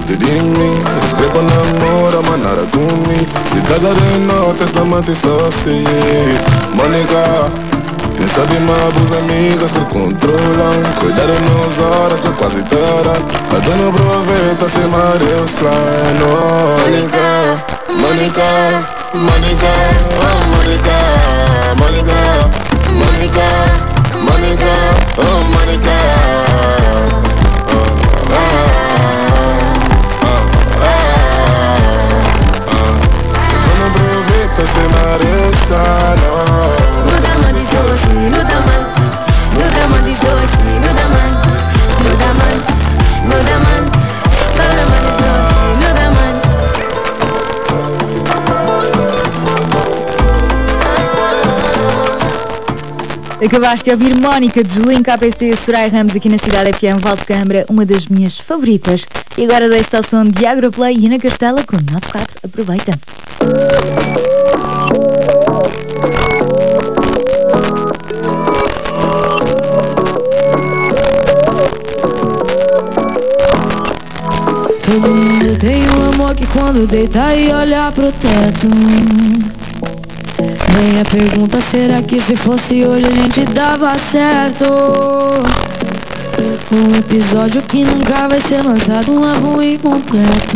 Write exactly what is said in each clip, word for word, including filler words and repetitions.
parte di me. Scrivo un amore ma nada con me. Ti dà de notte stamattina só se Monica. Pensa de uma boas amigas que controlam. Cuidar de nós horas que quase toda. Cada um aproveita se Deus fly. No, Monica, Monica, Monica, oh Monica, Monica, Monica, Monica, oh Monica. Oh, ah, ah, ah, ah. Cada um aproveita se Deus fly. No. No diamante, no diamante, doce, no diamante, no diamante, no diamante, só diamante doce, no diamante. Acabaste de ouvir Mónica de Julinho K P S T, Soraya Ramos aqui na Cidade F M Val de Câmara, uma das minhas favoritas. E agora deixo-te ao som de Agroplay e Ana Castela com o nosso quadro. Aproveita. Todo mundo tem um amor que quando deita e olha pro teto. Vem a pergunta, será que se fosse hoje a gente dava certo? Um episódio que nunca vai ser lançado, um álbum incompleto.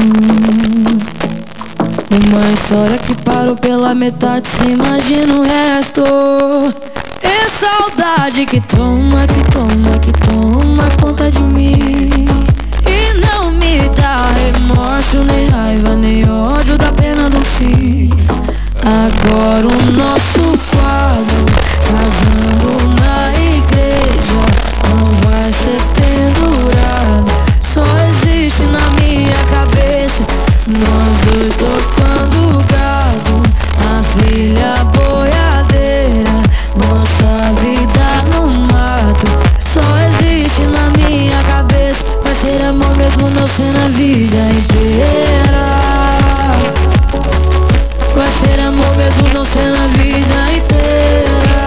Uma história que parou pela metade, se imagina o resto. É saudade que toma, que toma, que toma conta de mim. E não me dá remorso, nem raiva, nem ódio da pena do fim. Agora o nosso quadro, casando na igreja, não vai ser pendurado, só existe na minha cabeça. Nós dois tocando gado, a filha boiadeira, nossa vida no mato, só existe na minha cabeça. Vai ser amor mesmo não ser na vida inteira. Vai ser amor mesmo não ser na vida inteira.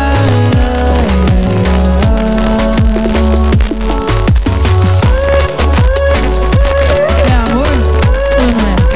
É amor ou não é?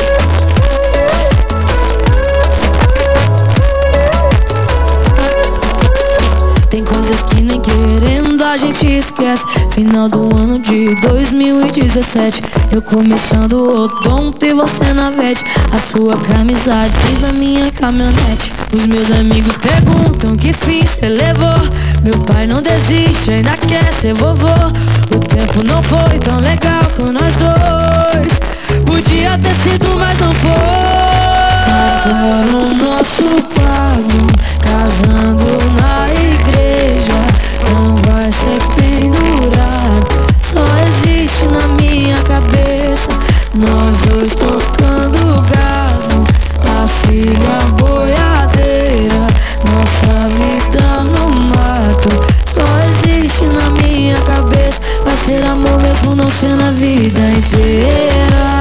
Tem coisas que nem querendo a gente esquece. Final do ano de dois mil e dezessete, eu começando o odonto e você na vete. A sua camisa diz na minha caminhonete. Os meus amigos perguntam que fim cê levou. Meu pai não desiste, ainda quer ser vovô. O tempo não foi tão legal com nós dois. Podia ter sido, mas não foi. Agora o nosso quadro, casando na igreja, não vai ser pendurado, só existe na minha cabeça. Nós dois tocando gado, a filha boiadeira, nossa vida no mato, só existe na minha cabeça. Vai ser amor mesmo não ser na vida inteira.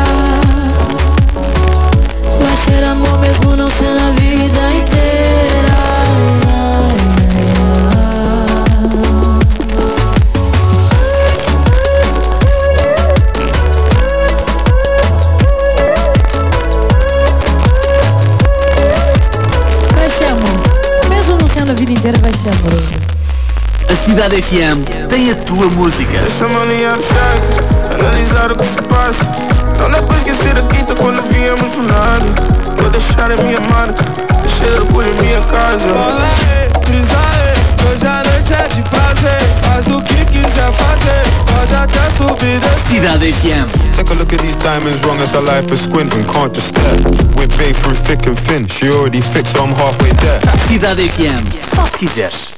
Vai ser amor mesmo não ser na vida inteira. Vai ser amor, mesmo não sendo a vida inteira, vai ser amor. A Cidade F M tem a tua música. Deixa-me alinhar os chakras, analisar o que se passa. Não dá pra esquecer a quinta quando viemos do nada. Vou deixar a minha marca, deixar orgulho em minha casa. Olá, brisa, hoje a noite é de prazer. Faz o que quiser fazer, pode até subir desse. Cidade F M. Take a look at these diamonds, wrong as her life is squinting, can't just stare. We're babe through thick and thin, she already fixed, so I'm halfway there. Cidade F M, só se quiseres.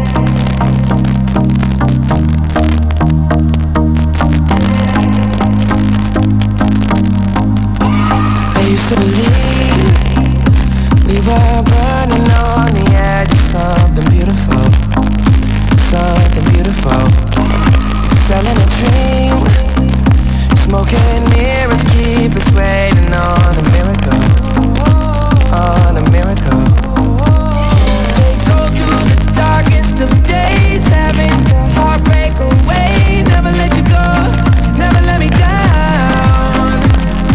I used to believe we were burning on the edge of something beautiful, something beautiful. Selling a dream, smoking mirrors keep us waiting on a miracle, on a miracle. They go through the darkest of days, having to heartbreak away. Never let you go, never let me down.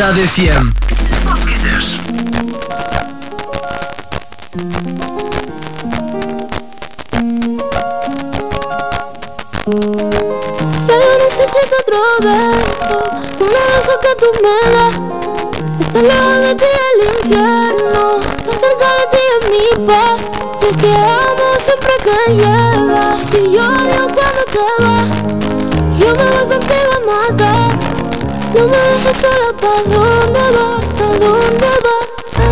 Cidade F M. Só se quiseres. Ya yo necesito otro beso, un beso que tú me das. Está lejos de ti el infierno, está cerca de ti en mi paz. Y es que amo siempre que llegas, y yo odio cuando te vas. Yo me voy contigo a matar, no me dejes sola. ¿Pa' dónde vas? ¿A dónde vas?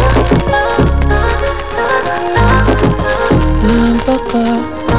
Ven pa' acá.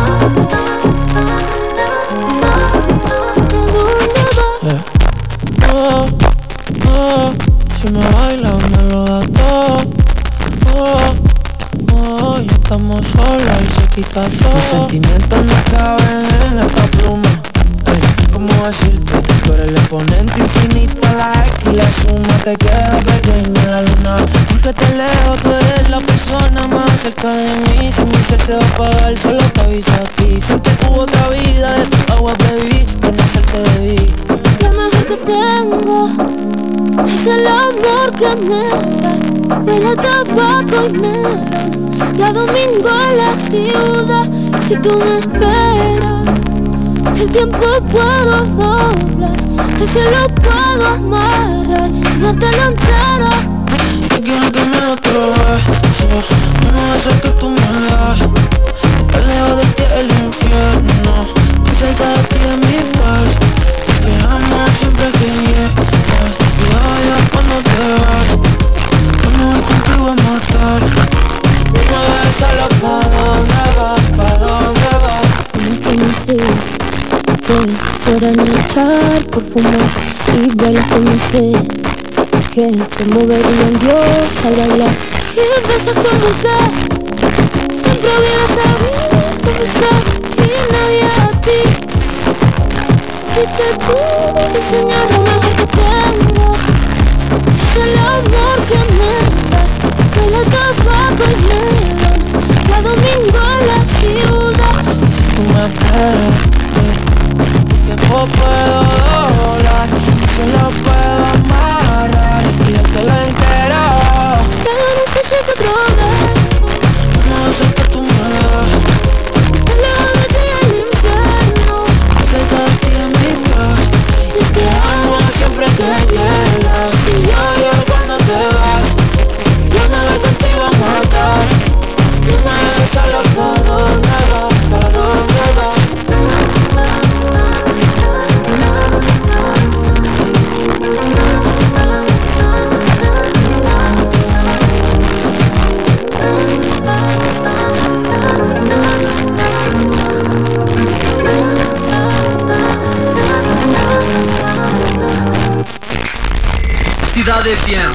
Yeah. Oh, oh, si me bailas me lo das todo. Oh, oh, ya estamos solas y se quita todo. Mis sentimientos no caben en esta pluma. Hey, ¿cómo decirte? Tú eres el exponente infinito, la X y la suma te queda pequeña en la luna. Porque te leo, tú eres la persona más cerca de mí. Si mi ser se va a apagar, solo te aviso a ti. Siempre tuvo otra vida, de tu agua bebí, de nacer te debí. Lo mejor que tengo es el amor que me das. Huele a tabaco y melón, cada domingo en la ciudad. Si tú me esperas, el tiempo puedo doblar, el cielo puedo amarrar y dártelo entero. Yo quiero que me otro beso, uno de esos que tú me das. Estar lejos de ti el infierno, estoy cerca de ti de mi paz. Es que amo siempre que llegas, y odio cuando te vas. Yo me voy contigo a matar, no me dejes solo. ¿Pa' dónde vas? ¿Pa' dónde vas? No conocí que fueran a echar perfume y bailas como sé que se moverían Dios al bailar. Y besas como que siempre hubiera sabido cómo ser y nadie a ti. Y te pude enseñar lo mejor que tengo, es el amor que me das. Huele a tabaco y melón, cada domingo en la ciudad. Si tú me esperas, el tiempo puedo doblar, se lo puedo amarrar y dártelo entero. Ya no necesito otro beso, uno de esos que tú me das. está lejos de ti el infierno, Cerca de ti en mi paz. y es que Amo amo siempre que llegas, y yo odio cuando te vas. Yo me voy contigo a matar, no me dejes solo. ¿Pa' dónde vas? ¿Pa' dónde vas? Cidade F M.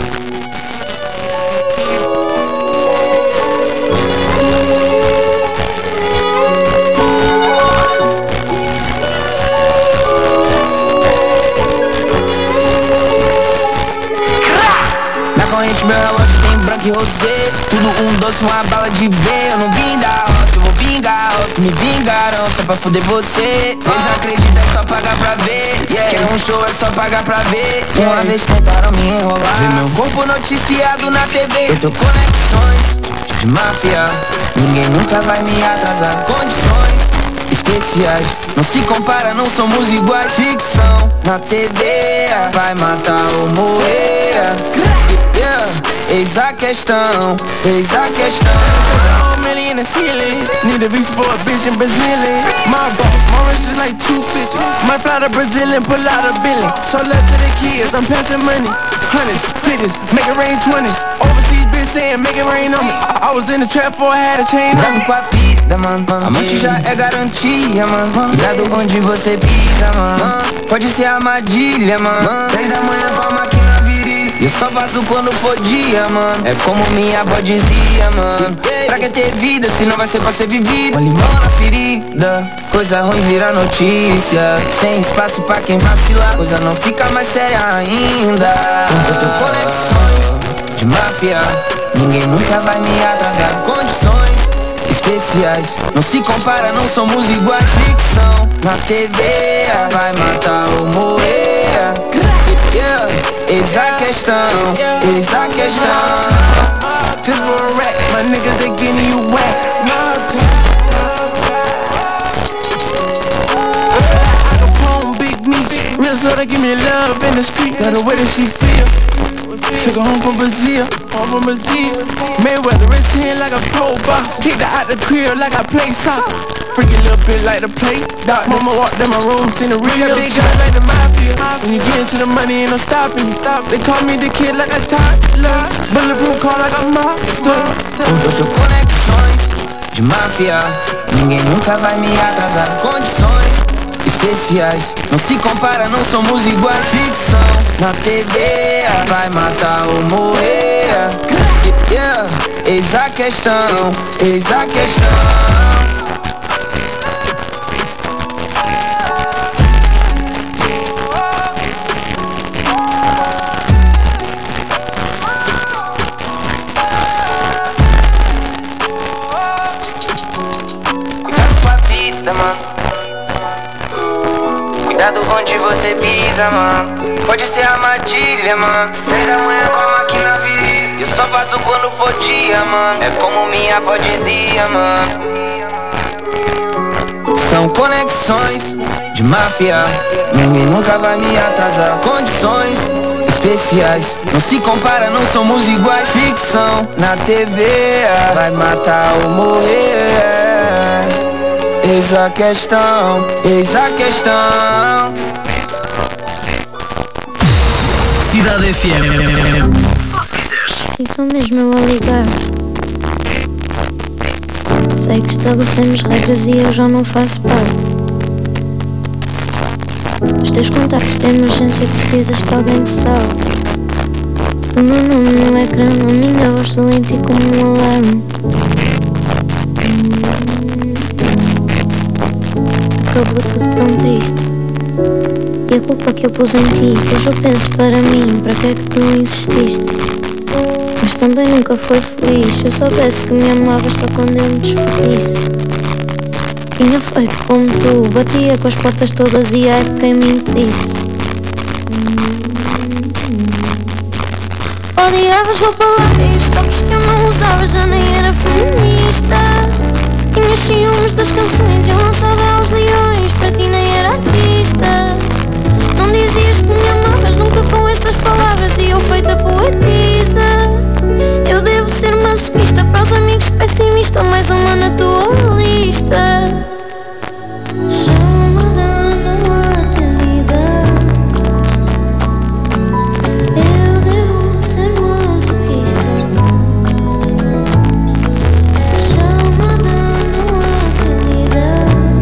Na corrente meu relógio tem branco e rosé, tudo um doce, uma bala de ver. Eu não vim da roça, eu vou vingar os que me vingaram só pra fuder você. Eles acreditam, é só pagar pra ver, yeah. Quer um show, é só pagar pra ver, yeah. Uma vez tentaram me enrolar, vi meu corpo noticiado na T V. Eu tô conexões de máfia, ninguém nunca vai me atrasar. Condições especiais, não se compara, não somos iguais. Ficção na T V, vai matar ou morrer, yeah. Eis a questão, eis a questão. In the ceiling, need a visa for a bitch in Brazilian. My boss, my rich is like two fifty. Might fly to Brazil and pull out a billion. So love to the kids, I'm passing money. Hundreds, fifties, make it rain twenties. Overseas bitch saying make it rain on me. I, I was in the trap before I had a chain on me. Com a vida, mano, amante já é garantia, mano. Cuidado onde você pisa, mano. Pode ser armadilha, mano. Três da manhã com a máquina virilha. Eu só vazo quando for dia, mano. É como minha avó dizia, mano. Pra que ter vida se não vai ser pra ser vivida? Um limão na ferida, coisa ruim vira notícia. Sem espaço pra quem vacilar, coisa não fica mais séria ainda. Eu tenho conexões de máfia, ninguém nunca vai me atrasar. Condições especiais, não se compara, não somos iguais. Ficção na T V, vai matar ou morrer, yeah. eis a questão, eis a questão. Just for a rack, my niggas they getting you whack. I can pull big meat, real so they give me love in the street. By the way that she feel, took her home from Brazil, home from Brazil. Mayweather is here like a pro box, kicked her out the crib like I play soccer. Freaky little bit like the plate. Doc, mama walked in my room, seen the real big guns like the mafia. When you get into the money, ain't no stopping. They call me the kid like a toddler. Bulletproof car like a monster. Eu tô conexões de máfia. Ninguém nunca vai me atrasar. Condições especiais, não se compara, não somos iguais. Ficção na T V, vai matar ou morrer. Yeah. Eis a questão, eis a questão. Cuidado onde você pisa, mano. Pode ser armadilha, mano. Três da manhã com a máquina viril. Eu só faço quando for dia, mano. É como minha avó dizia, mano. São conexões de máfia. Ninguém nunca vai me atrasar. Condições especiais, não se compara, não somos iguais. Ficção na T V, vai matar ou morrer. Eis a questão, eis a questão. Cidade F M. Só se quiseres. Sim, sou mesmo eu a ligar. Sei que estabelecemos regras e eu já não faço parte. Os teus contactos de emergência precisas que alguém te salve. O meu nome no ecrã, a minha voz sou em ti como um alarme. Acabou tudo tão triste. E a culpa que eu pus em ti, que hoje eu penso para mim, para que é que tu insististe? Mas também nunca foi feliz. Se eu soubesse que me amavas só quando eu me despedisse. Tinha feito como tu, batia com as portas todas e ai de quem me impedisse. Odiavas roupa larga e os topos que eu não usava, já nem era feminista. Tinhas ciúmes das canções e eu lançava aos leões, para ti nem era artista. Não dizias que me amavas nunca com essas palavras e eu feita poetisa. Eu devo ser masoquista, para os amigos pessimista, mais uma na tua lista. Chamada não atendida, eu devo ser masoquista. Chamada não atendida,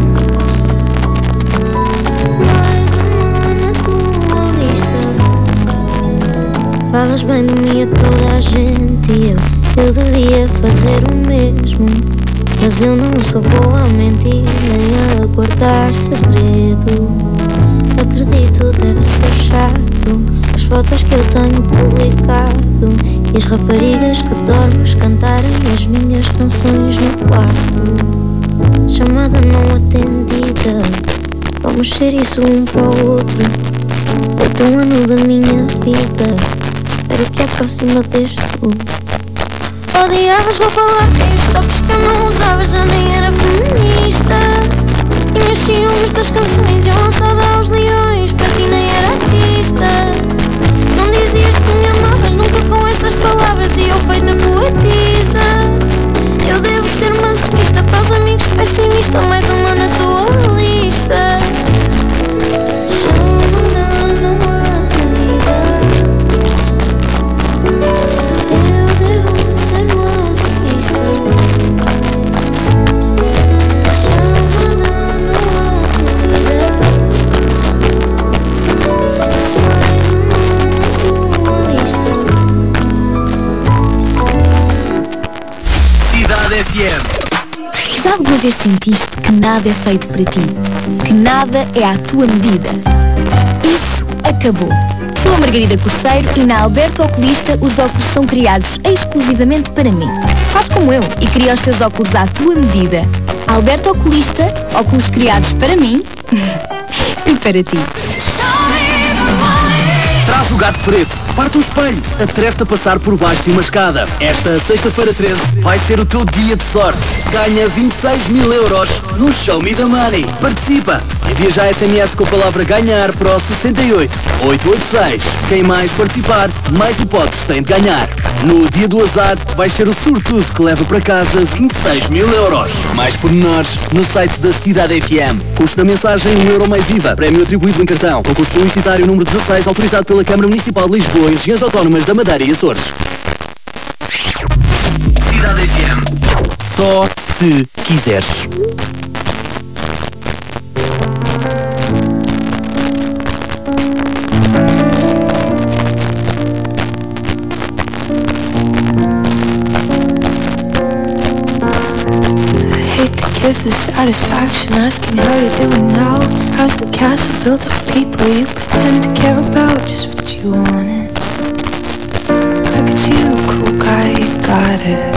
mais uma na tua lista. Falas bem de mim a toda a gente e eu, eu devia fazer o mesmo. Mas eu não sou boa a mentir nem a guardar segredo. Acredito, deve ser chato as fotos que eu tenho publicado e as raparigas que dormes cantarem as minhas canções no quarto. Chamada não atendida, vamos ser isso um para o outro. Deita um ano da minha vida, espero que a próxima dês tu. Odiavas roupa larga e os topos que eu não usava, já nem era feminista. Tinhas ciúmes das canções e eu lançava aos leões, para ti nem era artista. Não dizias que me amavas nunca com essas palavras e eu feita poetisa. Eu devo ser masoquista, para os amigos pessimista, mais uma na tua lista. Chamada não atendida, eu devo ser masoquista. Chamada não atendida, mais uma na tua lista. Cidade F M. Já alguma vez sentiste que nada é feito para ti? Que nada é à tua medida? Isso acabou. Sou a Margarida Corceiro e na Alberto Oculista os óculos são criados exclusivamente para mim. Faz como eu e cria os teus óculos à tua medida. Alberto Oculista, óculos criados para mim e para ti. Traz o gato preto. Parte um espelho. Atreve-te a passar por baixo de uma escada. Esta sexta-feira treze vai ser o teu dia de sorte. Ganha vinte e seis mil euros no Show Me the Money. Participa. Envia já S M S com a palavra ganhar para o sessenta e oito, oitocentos e oitenta e seis. Quem mais participar, mais hipóteses tem de ganhar. No dia do azar, vai ser o sortudo que leva para casa vinte e seis mil euros. Mais pormenores no site da Cidade F M. Custo da mensagem um euro mais I V A. Prémio atribuído em cartão. Concurso publicitário número dezasseis, autorizado pela Câmara Municipal de Lisboa e Regiões Autónomas da Madeira e Açores. Cidade F M. Só se quiseres. Give the satisfaction asking how you're doing now. How's the castle built of people you pretend to care about? Just what you wanted. Look at you, cool guy, you got it.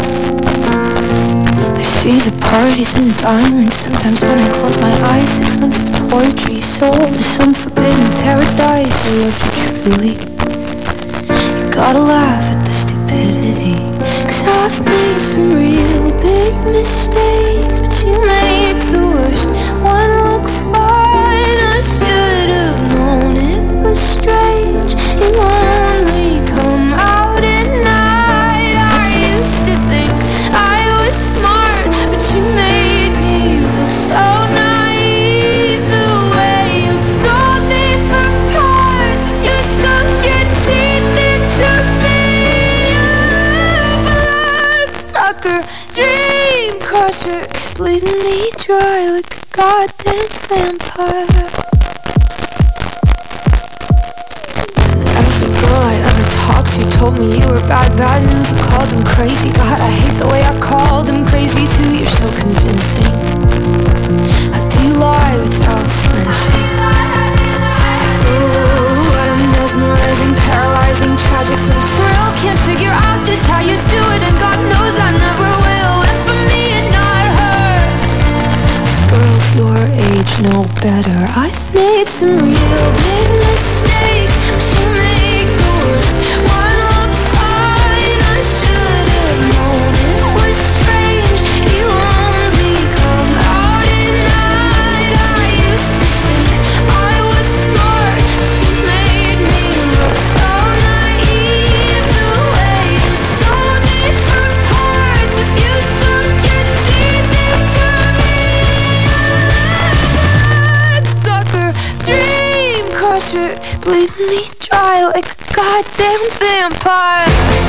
I see the parties and diamonds. Sometimes when I close my eyes, six months of poetry sold to some forbidden paradise. I loved you truly. You gotta laugh at the stupidity, 'cause I've made some real big mistakes, but you make the worst one look fine. I should have known it was strange. You only come out at night. I used to think I was smart, but you made me look so naive. The way you sold me for parts, you sunk your teeth into me. Bloodsucker, dream crusher, bleeding me dry like a goddamn vampire. Every girl I ever talked to told me you were bad, bad news. You called them crazy. God, I hate the way I called them crazy too. You're so convincing. How do you lie without flinching? Ooh, what a mesmerizing, paralyzing, tragic little thrill. Can't figure out just how you do it, and God knows I never will. And for me and not her, 'cause girls your age know better. I've made some real big mistakes, but you make the worst one look fine. I should have known it was strange. You only come out at night. I used to think I was smart, but you made me look so naive. The way you sold me for parts is you sunk your teeth into me. Bloodsucker, dream crusher, bleeding me dry like a goddamn vampire.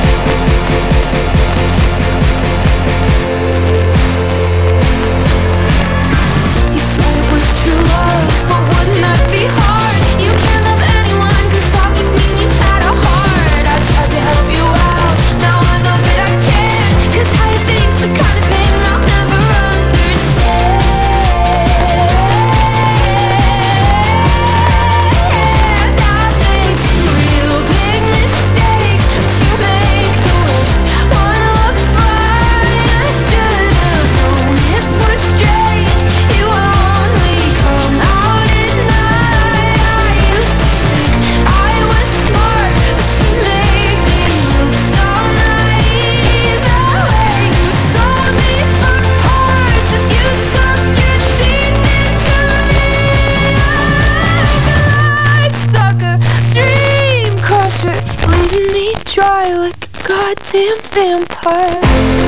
You said it was true love, but wouldn't that be hard? You can't love anyone, 'cause that would mean you had a heart. I tried to help you out, now I know that I can't, 'cause how you think's the kind of thing I'll never understand. I've made some real big mistakes, but you make the worst one look fine. I should have known it was strange. You only come out at night. I used to think I was smart, but you made me look so naive. The way you sold me for parts is you sunk your teeth into me. Bloodsucker, dream crusher, bleeding me dry like a goddamn vampire.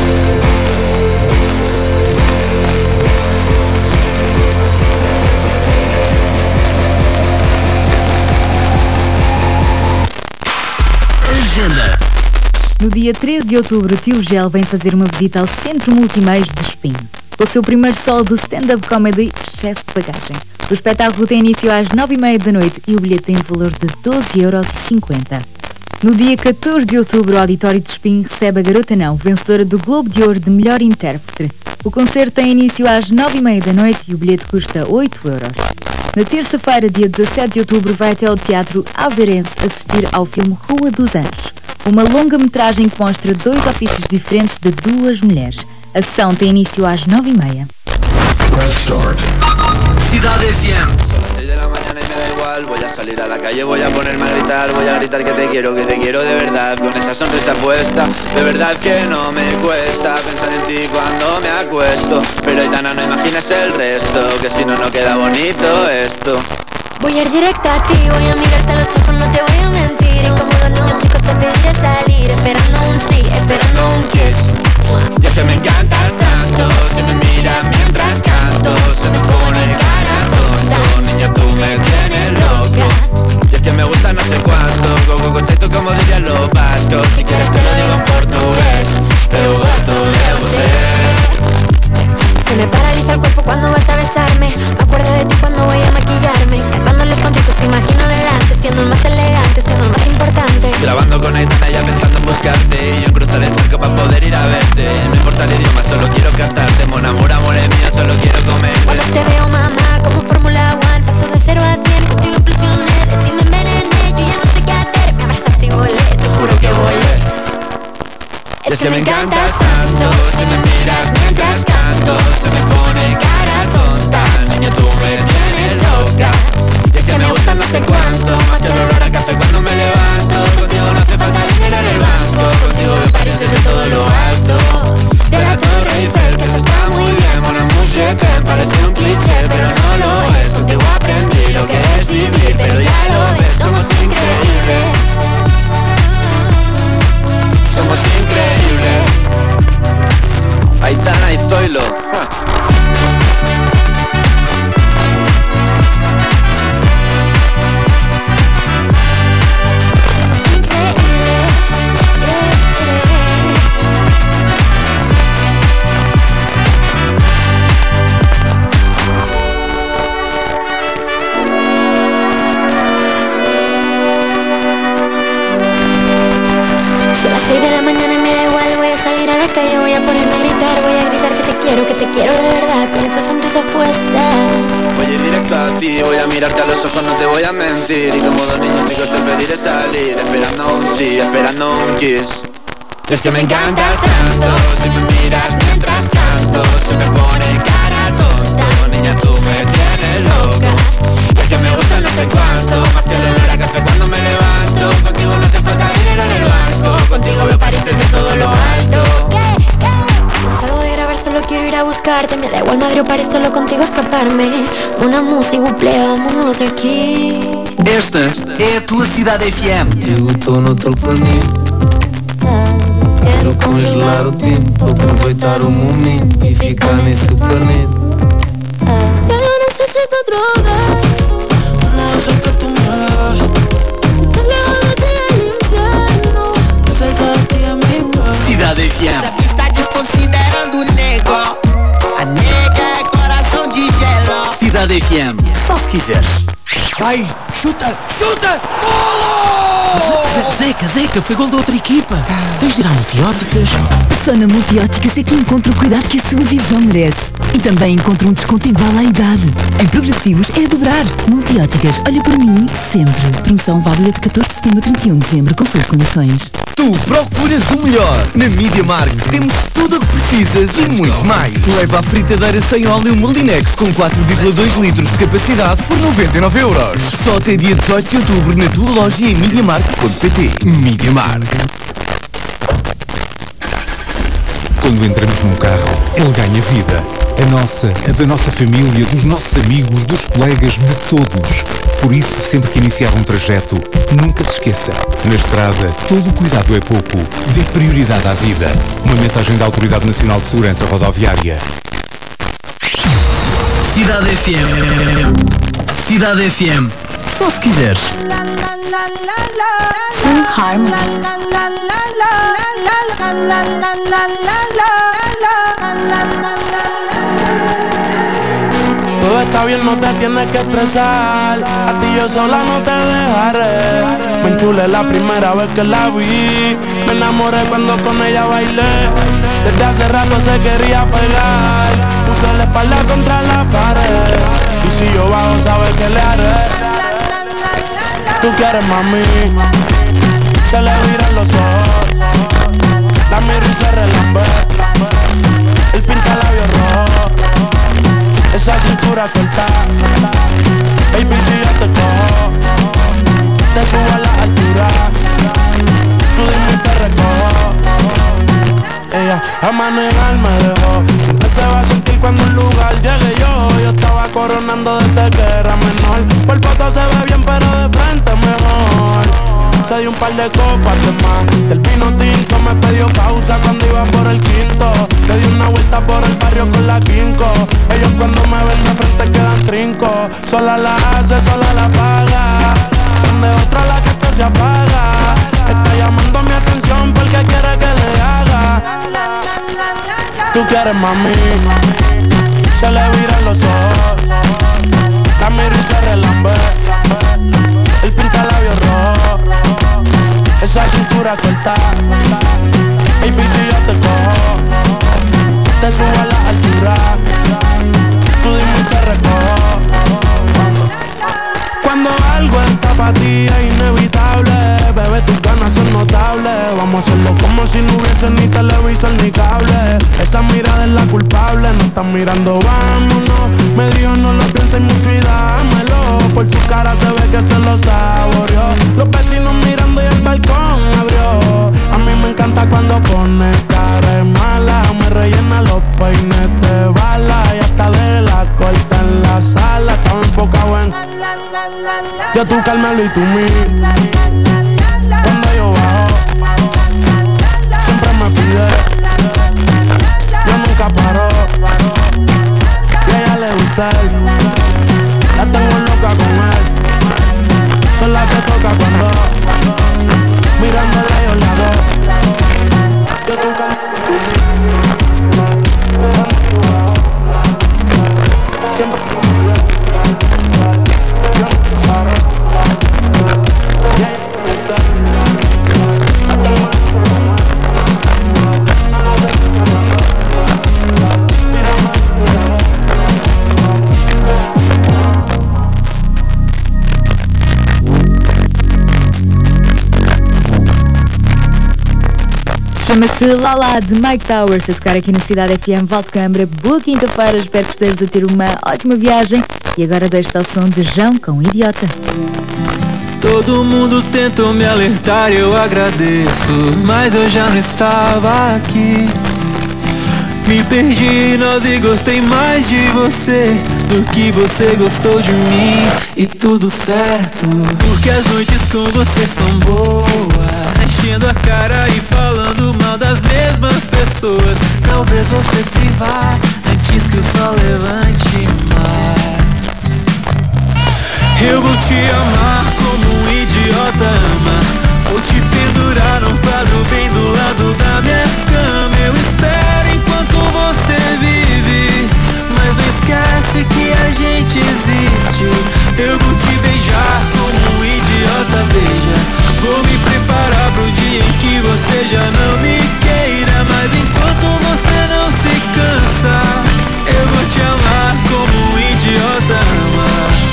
Agenda. No dia treze de outubro, o Tio Gel vem fazer uma visita ao Centro Multimeios de Espinho. O seu primeiro solo de stand-up comedy, Excesso de Bagagem. O espetáculo tem início às nove e meia da noite e o bilhete tem um valor de doze euros e cinquenta. No dia catorze de outubro, o Auditório de Espinho recebe a Garota Não, vencedora do Globo de Ouro de Melhor Intérprete. O concerto tem início às nove e meia da noite e o bilhete custa oito euros. Na terça-feira, dia dezassete de outubro, vai até ao Teatro Aveirense assistir ao filme Rua dos Anjos, uma longa-metragem que mostra dois ofícios diferentes de duas mulheres. A sessão tem início às nove e meia. Cidade F M. Son las seis de la mañana y me da igual. igual. Voy a salir a la calle, voy a ponerme a gritar. Voy a gritar que te quiero, que te quiero de verdad. Con esa sonrisa puesta, de verdad que no me cuesta pensar en ti cuando me acuesto. Pero Aitana, no imagines el resto, que si no, no queda bonito esto. Voy a ir directo a ti, voy a mirarte a los ojos, no te voy a mentir. Y como los niños chicos te pediré salir, esperando un sí, esperando un kiss. Y es que me encantas tanto, si me miras mientras canto, se me pone cara tonta. Niña, tú me tienes loca. Y es que me gusta no sé cuánto, go go go, como dirían los vascos. Si quieres te lo digo en portugués, eu gosto de você. Se me paraliza el cuerpo cuando vas a besarme. Me acuerdo de ti cuando voy a maquillarme. Cantándoles contigo te imagino delante, siendo el más elegante, siendo el más importante. Grabando con Aitana ya pensando en buscarte, y yo en cruzar el charco para poder ir a verte. No importa el idioma, solo quiero cantarte. Mon amor, amor es mío, solo quiero comerte. Cuando te veo, mamá, como Fórmula One, paso de cero a cien, contigo impresioné. De ti me envenené, yo ya no sé qué hacer. Me abrazaste y volé, te juro que volé. Es, es que me encantas tanto, si me miras mientras canto, se me pone cara tonta. Niña, tú me tienes loca. Y es que me gusta no sé cuánto, más que el olor a café cuando me levanto. Contigo no hace falta dinero en el banco, contigo me pareces de todo lo alto. De la Torre Eiffel, que eso está muy bien. Mon amour, je t'aime, parece un cliché, pero no lo es. Contigo aprendí lo que es vivir, pero ya lo ves, somos increíbles. Somos increíbles. Aitana y Zoilo. Ja. Voy a ponerme a gritar, voy a gritar que te quiero, que te quiero de verdad, con esa sonrisa puesta. Voy a ir directo a ti, voy a mirarte a los ojos, no te voy a mentir. Y como dos niños chicos te pediré salir, esperando un sí, esperando un kiss. Y es que me encantas tanto, si me miras mientras canto, se me pone cara tonta. Niña, tú me tienes loca. Y es que me gusta no sé cuánto, más que el olor a café cuando me levanto. Contigo no hace falta dinero en el banco, contigo me pareces de todo lo alto. Salgo de grabar, solo quiero ir a buscarte. Me da igual Madrid o París, solo contigo escaparme. Una música, buple, vámonos de aquí. Esta é a tua Cidade F M. Eu estou noutro planeta. Quero congelar o tempo, aproveitar o momento e ficar nesse planeta. Eu necesito otro beso. No sé que tú me das. Estar lejos de ti es el infierno. Estar cerca de ti es mi paz. Cidade F M. Essa pista desconsiderando o nego. A nega é coração de gelo. Cidade F M. Só se quiseres. Vai, chuta, chuta, golo! Zeca, Zeca, foi gol da outra equipa. Tens de ir à Multióticas. Só na Multióticas é que encontra o cuidado que a sua visão merece. E também encontra um desconto igual à idade. Em progressivos é a dobrar. Multióticas, olha por mim sempre. Promoção válida de catorze de setembro a trinta e um de dezembro. Consulte condições. Tu procuras o melhor. Na Media Markt temos tudo o que precisas e muito mais. Leva a fritadeira sem óleo Molinex com quatro vírgula dois litros de capacidade por noventa e nove euros. Só até dia dezoito de outubro na tua loja e em media markt ponto pt. Media Markt. Quando entramos num carro, ele ganha vida. A nossa, a da nossa família, dos nossos amigos, dos colegas, de todos. Por isso, sempre que iniciar um trajeto, nunca se esqueça. Na estrada, todo o cuidado é pouco. Dê prioridade à vida. Uma mensagem da Autoridade Nacional de Segurança Rodoviária. Cidade F M. Cidade F M. Só se quiseres. Full Harmony. Todo está bien, no te tienes que estresar. A ti yo sola no te dejaré. Me enchulé la primera vez que la vi. Me enamoré cuando con ella bailé. Desde hace rato se quería pegar. Puse la espalda contra la pared. Y si yo bajo, sabes que le haré. Tú quieres, mami. Se le viran los ojos. La miro y se relambe. El pinta labios rojo. Esa cintura suelta. Baby, si yo te cojo, coronando desde que era menor. Por foto se ve bien pero de frente mejor. Se dio un par de copas de más. Del vino tinto me pidió pausa cuando iba por el quinto. Le di una vuelta por el barrio con la quinco. Ellos cuando me ven de frente quedan trinco. Sola la hace, sola la paga. Donde otra la que esto se apaga. Está llamando mi atención porque quiere que le haga. Tú quieres mami. Se le viran los ojos. La miro y se relambe. El pinta labios rojo. Esa cintura suelta. Baby, si yo te cojo, te subo a la altura. Tú dime y te recojo. Cuando algo está para ti es inevitable. Bebé, tus ganas son notables. Vamos a hacerlo como si no hubiese ni televisor ni cable. Esa mirada es la culpable. No están mirando, vámonos. Me dijo no lo pienses mucho y dámelo. Por su cara se ve que se lo saboreó. Los vecinos mirando y el balcón abrió. A mí me encanta cuando pone cara de mala. Me rellena los peines de bala. Y hasta de la corta en la sala. Estaba enfocado en yo tú Carmelo y tú mí. Cuando yo bajo siempre me pide. Yo nunca paro. Y a ella le gusta él. La tengo loca con él. Sola se toca cuando mirándole yo la doy. Yo tú Carmelo y tú mí. Siempre Chama-se Lala de Mike Towers a tocar aqui na Cidade F M Val de Câmara. Boa quinta-feira, espero que estejas a ter uma ótima viagem. E agora deixo-te ao som de João com Idiota. Todo mundo tentou me alertar, eu agradeço, mas eu já não estava aqui. Me perdi em nós e gostei mais de você do que você gostou de mim. E tudo certo, porque as noites com você são boas, enchendo a cara e falando mal das mesmas pessoas. Talvez você se vá antes que o sol levante mais. Eu vou te amar como um idiota ama. Vou te pendurar num quadro bem do lado da minha cama. Eu espero enquanto você vive, mas não esquece que a gente existe. Eu vou te beijar como um idiota, veja. Vou me preparar pro dia em que você já não me queira. Mas enquanto você não se cansa, eu vou te amar como um idiota ama.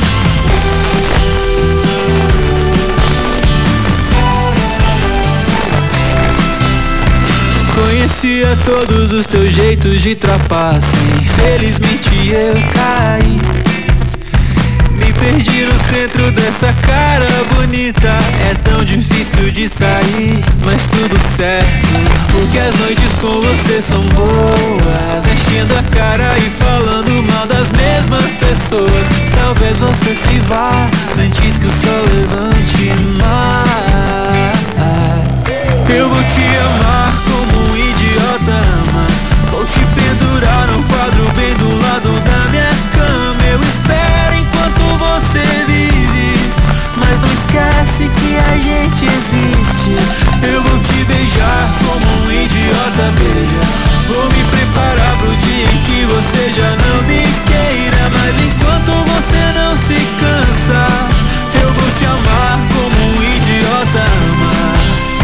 Conhecia todos os teus jeitos de trapace. Infelizmente eu caí. Me perdi no centro dessa cara bonita. É tão difícil de sair, mas tudo certo, porque as noites com você são boas, enchendo a cara e falando mal das mesmas pessoas. Talvez você se vá antes que o sol levante mais. Eu vou te amar como um idiota ama. Vou te pendurar num quadro bem do lado da minha cama. Eu espero enquanto você vive, mas não esquece que a gente existe. Eu vou te beijar como um idiota, beija. Vou me preparar pro dia em que você já não me queira. Mas enquanto você não se cansa, eu vou te amar como um idiota ama.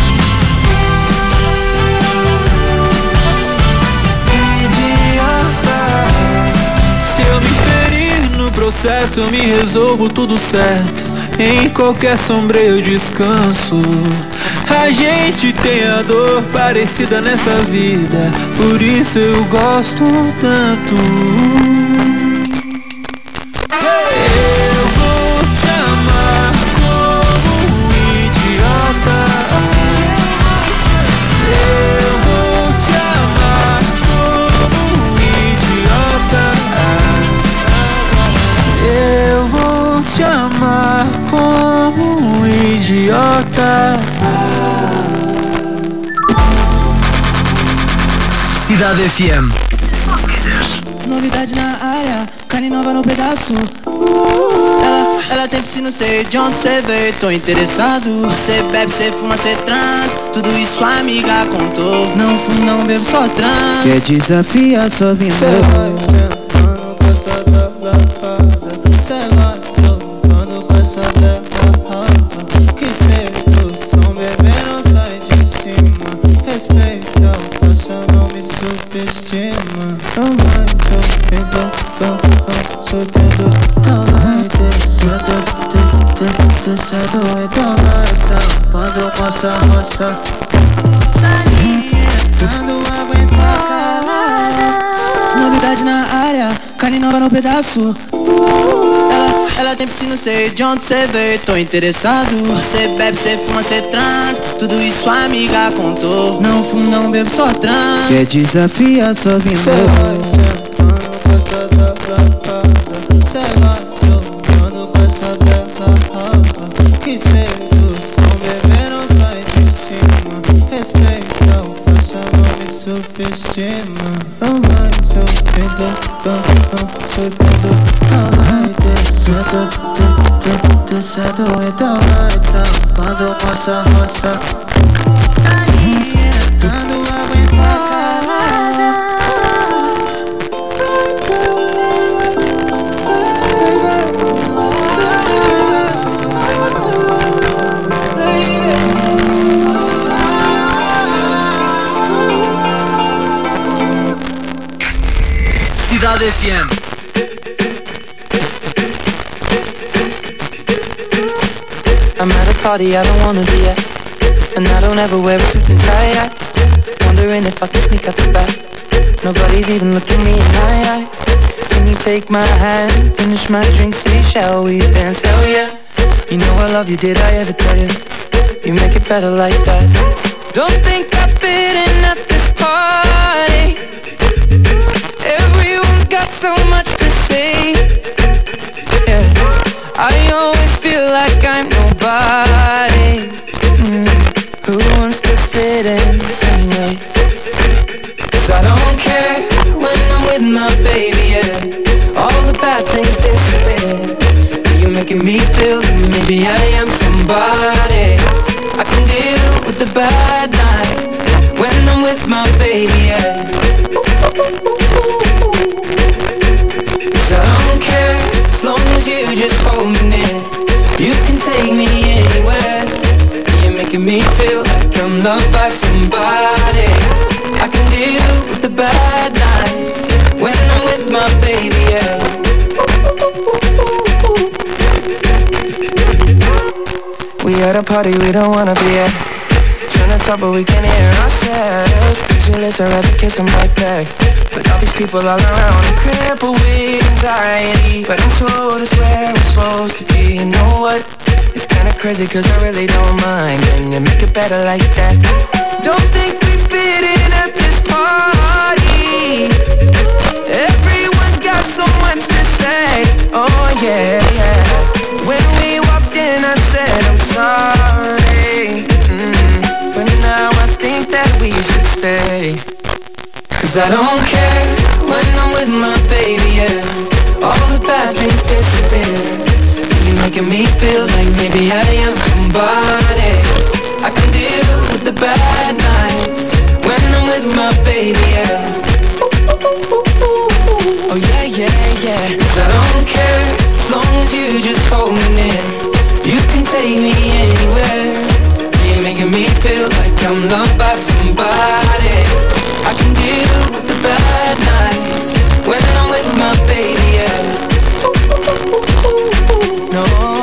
Se eu me ferir no processo, eu me resolvo tudo certo. Em qualquer sombra eu descanso. A gente tem a dor parecida nessa vida, por isso eu gosto tanto. Eu vou te amar como um idiota. Eu vou te amar como um idiota. Cidade F M. Só se quiseres. Novidade na área, carne nova no pedaço. uh, Ela, ela tem piscina, sei de onde cê veio, tô interessado. Cê bebe, cê fuma, cê trans, tudo isso a amiga contou. Não fumo, não bebo, só trans. Quer desafiar, só vim. Cê vai sentando, gosta da lavada. Cê vai tocando com essa derrapa. Que cê do som, bebê, não sai de cima. Respeita o coração, não me subestima. Não vai subindo, subindo, não vai descendo, descendo, então vai travando com essa roça. Tentando aguentar calada. Novidade na área, carne nova no pedaço. uh, Ela, ela tem piscina, sei de onde cê veio, tô interessado. Cê bebe, cê fuma, cê trans, tudo isso a amiga contou. Não fumo, não bebo, só trans. Quer desafiar, só vim. Cê vai sentando, gosta da lavada. Cê vai tocando com essa derrapa. Que cê do som, bebê, não sai de cima. Respeita o coração, não me subestima. Não vai subindo, subindo, não vai descendo, descendo, então vai travando com essa roça. Tentando aguentar calada. Cidade F M. I'm at a party I don't wanna be at, and I don't ever wear a suit and tie. I wondering if I can sneak out the back. Nobody's even looking me in my eye. Can you take my hand, finish my drink, say shall we dance? Hell yeah. You know I love you, did I ever tell you? You make it better like that. Don't think I fit in at this party. Everyone's got so much to say. Yeah, I always feel like I'm nobody. mm. Who wants to fit in anyway? Cause I don't care when I'm with my baby, yeah. All the bad things disappear. You're making me feel that maybe I am somebody. I can deal with the bad nights when I'm with my baby, yeah. Cause I don't care as long as you just hold me near. You can take me anywhere. You're making me feel like I'm loved by somebody. I can deal with the bad nights when I'm with my baby, yeah. We at a party we don't wanna be at. Trying to talk but we can't hear ourselves. Pictureless, I'd rather kiss them right back. But all these people all around, I'm crippled with anxiety. But I'm told it's where I'm supposed to be. You know what? It's kinda crazy cause I really don't mind. Can you make it better like that? Don't think we fit in at this party. Everyone's got so much to say. Oh yeah, yeah. When we walked in I said I'm sorry. mm. But now I think that we should stay. Cause I don't care when I'm with my baby, yeah. All the bad things disappear. You're making me feel like maybe I am somebody. I can deal with the bad nights when I'm with my baby, yeah. Oh yeah, yeah, yeah. Cause I don't care as long as you just hold me near. You can take me anywhere. You're making me feel like I'm loved by somebody. I can deal with the bad nights when I'm with my baby, yeah. No,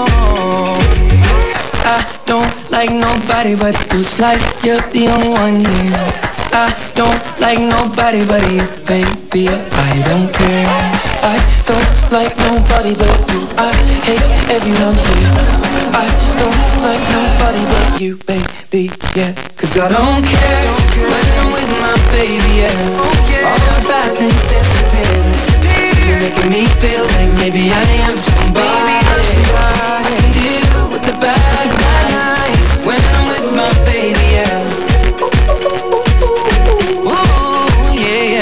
I don't like nobody but you. It's like you're the only one here. I don't like nobody but you, baby. I don't care. I don't like nobody but you. I hate everyone here. I don't like nobody but you, baby, yeah. Cause I don't care when I'm with my baby, yeah. All the bad things disappear. You're making me feel like maybe I am somebody. I can deal with the bad nights when I'm with my baby, yeah. Ooh, yeah,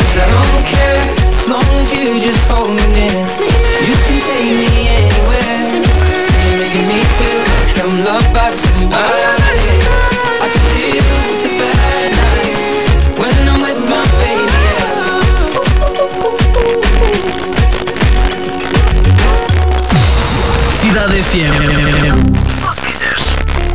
F M. Só se quiseres.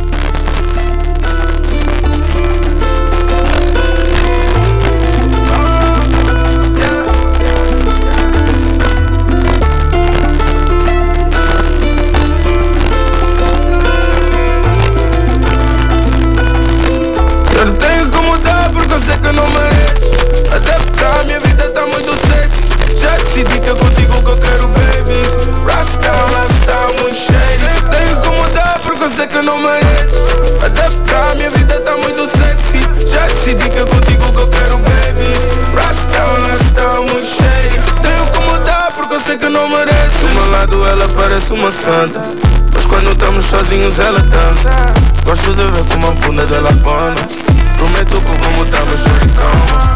Eu não tenho como dar porque eu sei que eu não mereço. Até porque a minha vida tá muito sexy. Já decidi que é contigo que eu quero babies. Rockstar, lifestyle, muito shady. Eu não tenho como dar porque eu sei que eu não mereço. Até porque a minha vida tá muito sexy. Já decidi que é contigo que eu quero babies. Rockstar, lifestyle, muito shady. Tenho como dar porque eu sei que eu não mereço. Do meu lado ela parece uma santa, mas quando estamos sozinhos ela dança. Gosto de ver como a bunda dela pana. Prometo que vou mudar meus sons de calma.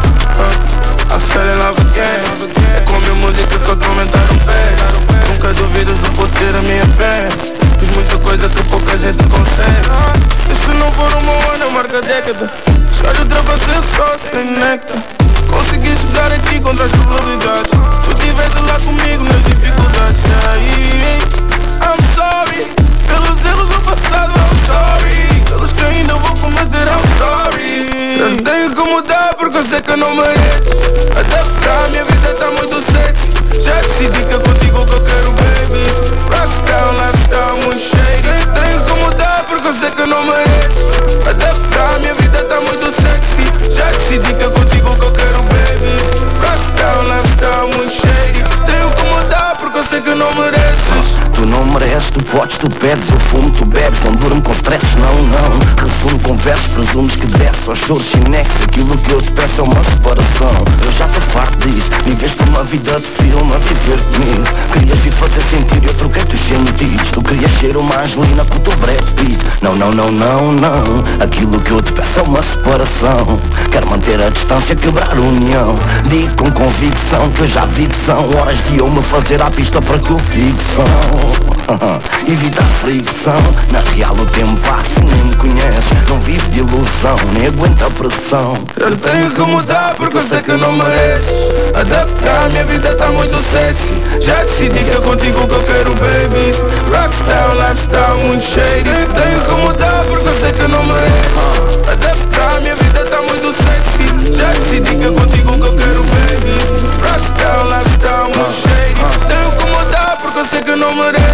I fell in love again. É com a minha música que eu tô aumentar um pé. Nunca duvidas do poder da minha pé. Fiz muita coisa que pouca gente consegue. Se isso não for um bom ano, marca a década. Chá de ultrapassei só se tem néctar. Consegui chegar aqui contra as probabilidades. Tu estivesse lá comigo nas dificuldades. Aí, I'm sorry pelos erros do passado, I'm sorry pelos que ainda vou cometer, I'm sorry. Eu não tenho como mudar porque eu sei que eu não mereço. Até porque a minha vida tá muito sexy. Já decidi que é contigo que eu quero babies. Rockstar, lifestyle, muito shady. Eu não tenho como mudar porque eu sei que eu não mereço. Até porque a minha vida tá muito sexy. Já decidi que é contigo que eu quero babies. Rockstar, lifestyle, muito shady. Tenho como mudar porque eu sei que eu não mereço. Tu não mereces, tu podes, tu pedes, eu fumo, tu bebes. Não durmo com stresses, não, não. Resumo com versos, presumes que desce aos choros chinexes. Aquilo que eu te peço é uma separação. Eu já te farto disso. Viveste uma vida de filme a viver comigo. Querias vir fazer sentido, eu troquei-te os sentidos. Tu querias ser uma Angelina com o teu Brad Pitt. Não, não, não, não, não. Aquilo que eu te peço é uma separação. Quero manter a distância, quebrar a união. Digo com convicção que eu já vi que são horas de eu me fazer à pista para que eu fique são. Evita a fricção. Na real o tempo passa e nem me conhece. Não vivo de ilusão, nem aguento a pressão. Eu não tenho como mudar porque eu sei que eu não mereço. Até porque a minha vida tá muito sexy. Já decidi que é contigo que eu quero babies. Rockstar, lifestyle, muito shady. Eu não tenho como mudar porque eu sei que eu não mereço. Até porque a minha vida tá muito sexy. Já decidi que é contigo que eu quero babies. Rockstar, lifestyle, muito shady. Tenho como mudar porque eu sei que eu não mereces.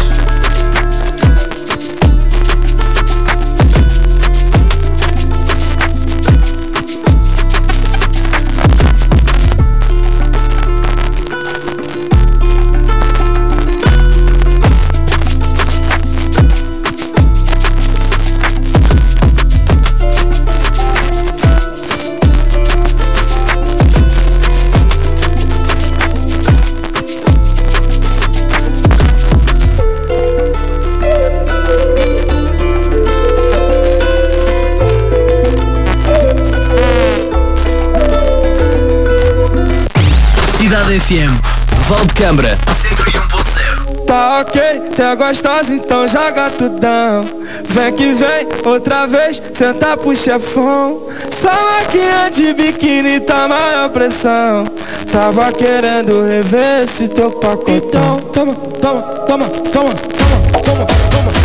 Cidade F M, Val de Câmara, cento e um ponto zero. Tá ok, tá gostosa, então joga tudão. Vem que vem, outra vez, senta pro chefão. Só maquinha de biquíni tá maior pressão. Tava querendo rever esse teu pacotão. Toma, toma, toma, toma, toma, toma, toma.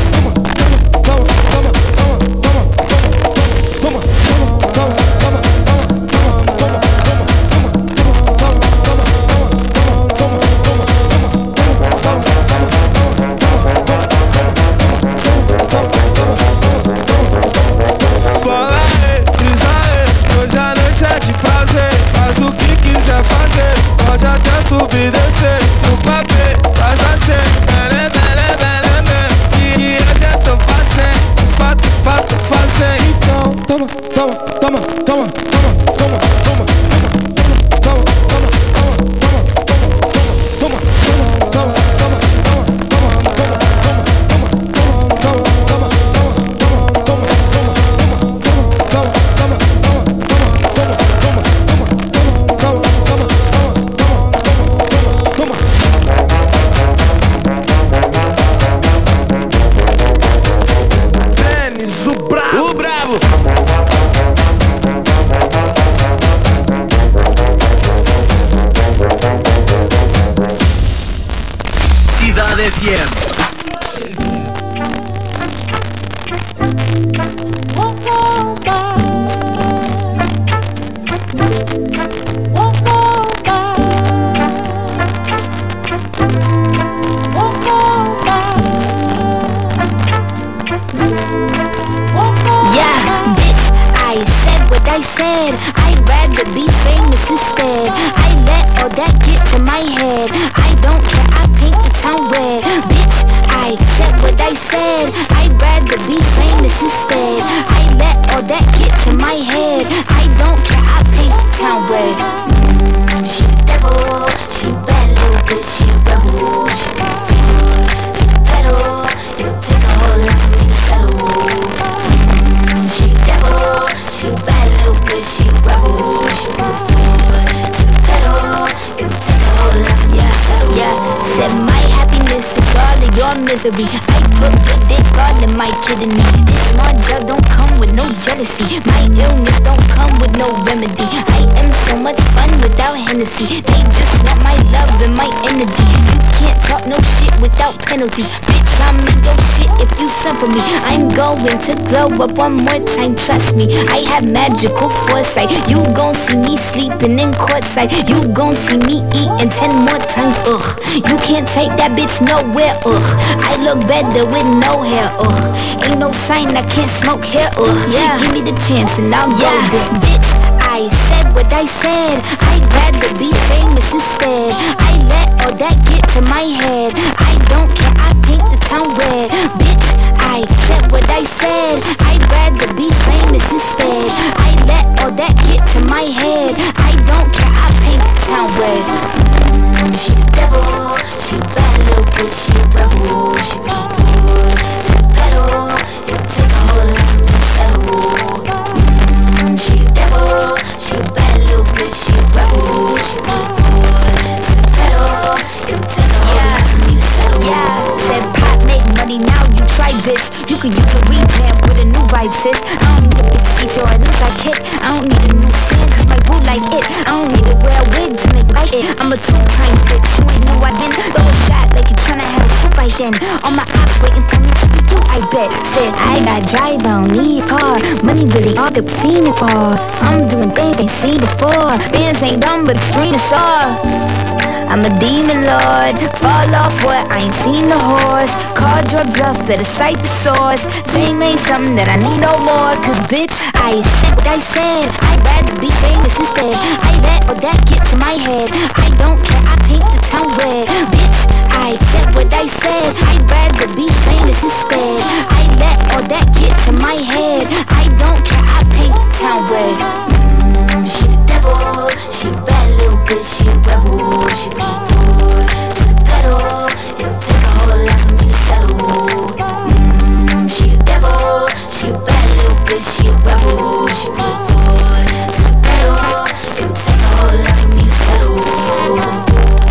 Pode até subir e descer no papel, faz assim, bele, bele, bele, bele. E hoje eu tô fazendo, fato, fato, fazendo. Então, toma, toma, toma, toma, toma, toma, toma, toma, toma, toma, toma, toma, Cidade F M. I said I'd rather be famous instead. I let all that get to my head. I don't care, I paint the town red. Bitch, I said what I said. I'd rather be famous instead. I let all that get to my head. I don't care, I paint the town red. Mm, she devil, she bad little bitch, she rebel. She got fever to the pedal. It'll take a whole lot for me to settle. Mm, she devil, she bad little bitch, she rebel. She got fever to the pedal. It'll take a whole lot for me to settle. Yeah, said my happiness is all of your misery. I put the dick all in my kidney. This small gel don't come with no jealousy. My illness don't come with no remedy. I am so much fun without Hennessy. They just want my love and my energy. You can't talk no shit without penalties. Bitch, I'm in your shit if you send for me. I'm going to glow up one more time, trust me. I have magical foresight. You gon' see me sleeping in courtside. You gon' see me eating ten more times, ugh. You can't take that bitch nowhere, ugh. I look better with no hair, ugh. Ain't no sign I can't smoke here, ugh. Yeah. Give me the chance and I'll yeah. go there. Bitch, I said what I said. I'd rather be famous instead. I let all that get to my head. I don't care, I paint the town red. Bitch, I said what I said. I'd rather be famous instead. I let all that get to my head. I don't care, I paint the town red. Mm, she the devil, she a bad little bitch, she a rebel. She got food to the pedal. It'll take a whole lot for me to settle. Mm, she the devil, she a bad little bitch, she a rebel. She got food to the pedal. It'll take a whole lot for me to settle. Yeah, said pop make money, now you try, bitch. You could use a revamp with a new vibe, sis. I don't need a big feature or a new sidekick. I don't need a new fan, cause my boo like it. I don't need to wear a wig to make right it. I'm a two-time bitch, you ain't know I been. Throw a shot like you tryna have a foot fight then. All my ops waiting for me to be through, I bet. Said I got drive, I don't need a car. Money really all the fiending for. I'm doing things they seen before. Fans ain't dumb but extreme is all. I'm a demon lord, fall off what, I ain't seen the horse. Called your bluff, better cite the source. Fame ain't something that I need no more. Cause bitch, I said what I said. I'd rather be famous instead. I let all that get to my head. I don't care, I paint the town red. Bitch, I said what I said. I'd rather be famous instead. I let all that get to my head. I don't care, I paint the town red. Mm, she the devil, she a bad little bitch, she a rebel. She got food to the pedal. It'll take a whole lot for me to settle. Mm, she a devil, she a bad little bitch, she a rebel. She got food to the pedal. It'll take a whole lot for me to settle.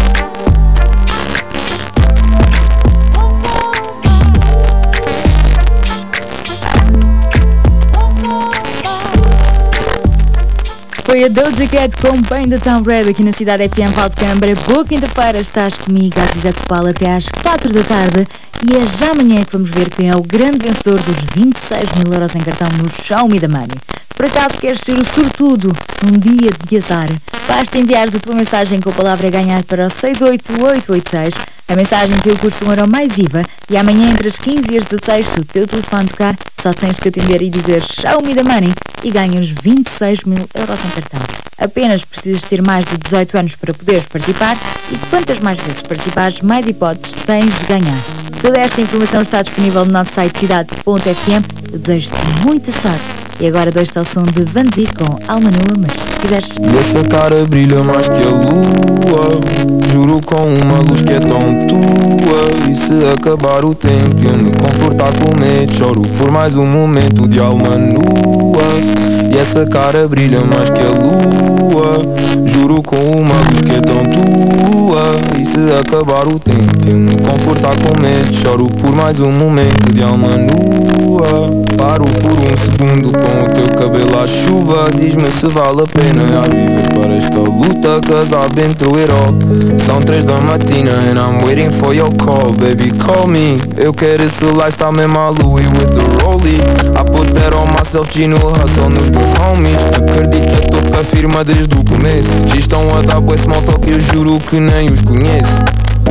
Foi a Doja Cat com Paint the Town Red aqui na Cidade F M Val de Câmara. Boa quinta-feira, estás comigo, Aziza Topal, até às quatro da tarde. E é já amanhã que vamos ver quem é o grande vencedor dos vinte e seis mil euros em cartão no Show Me the Money. Se por acaso queres ser o sortudo num dia de azar, basta enviares a tua mensagem com a palavra ganhar para o seis oito oito oito seis. A mensagem tem o custo um euro mais I V A e amanhã entre as quinze e as dezasseis, se o teu telefone tocar, só tens que atender e dizer Show Me the Money e ganhas vinte e seis mil euros em cartão. Apenas precisas ter mais de dezoito anos para poderes participar e quantas mais vezes participares, mais hipóteses tens de ganhar. Toda esta informação está disponível no nosso site cidade ponto f m. Eu desejo-te muita sorte. E agora deixo-te ao som de Vanzi com Alma Nua, mas se quiseres... E essa cara brilha mais que a lua, juro com uma luz que é tão tua. E se acabar o tempo e eu me confortar com medo, choro por mais um momento de alma nua. E essa cara brilha mais que a lua, juro com uma luz que é tão tua. E se acabar o tempo e eu me confortar com medo, choro por mais um momento de alma nua. Paro por um segundo com o teu cabelo à chuva. Diz-me se vale a pena a viver para esta luta. Cause I've been through it all. São três da matina and I'm waiting for your call. Baby call me. Eu quero esse lifestyle mesmo à lua e with the roll slowly. I put that on myself, G no hustle nos meus homies. Acredita, tô com a firma desde o começo. G estão a dar bué small talk, eu juro que nem os conheço.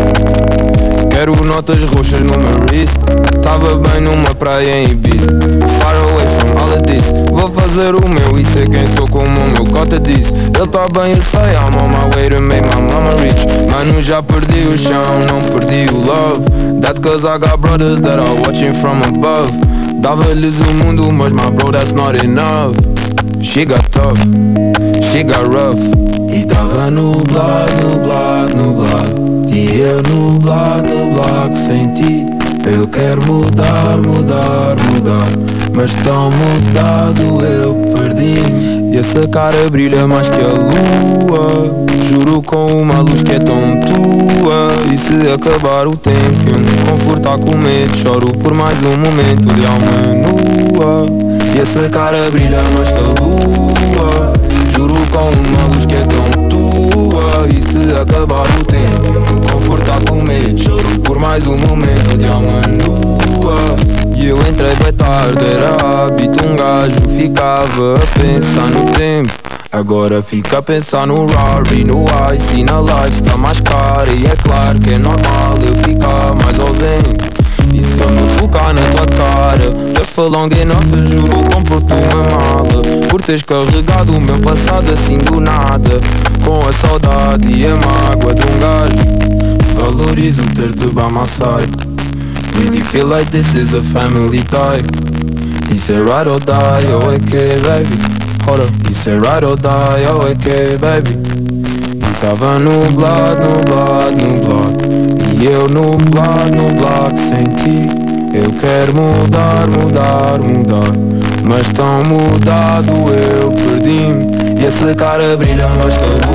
Quero notas roxas no meu wrist. Tava bem numa praia em Ibiza, far away from all of this. Vou fazer o meu e sei quem sou como o meu cota disse. Ele tá bem, eu sei, I'm on my way to make my mama rich. Mano, já perdi o chão, não perdi o love. That's cause I got brothers that are watching from above. Dava-lhes o mundo, mas my bro, that's not enough. She got tough, she got rough. E tava nublado, nublado, nublado. E eu nublado, nublado sem ti. Eu quero mudar, mudar, mudar, mas tão mudado eu perdi. E essa cara brilha mais que a lua. Juro com uma luz que é tão tua. E se acabar o tempo eu me confortar com medo, choro por mais um momento de alma nua. E essa cara brilha mais que a lua. Juro com uma luz que é tão tua. E se acabar o tempo eu me confortar com medo, choro por mais um momento de alma nua. E eu entrei bem tarde, era hábito, um gajo ficava a pensar no tempo. Agora fica a pensar no Rari, no Ice e na life está mais cara. E é claro que é normal eu ficar mais ausente. E se eu me focar na tua cara, just for long enough, eu juro, compro-te uma mala. Por teres carregado o meu passado assim do nada, com a saudade e a mágoa de um gajo. Valorizo ter-te by my side. Really feel like this is a family tie. He said ride or die, oh okay baby. Hold up, he said ride or die, oh okay baby. E tava nublado, nublado, nublado. E eu nublado, nublado sem ti. Eu quero mudar, mudar, mudar, mas tão mudado eu perdi-me. E essa cara brilha mais que a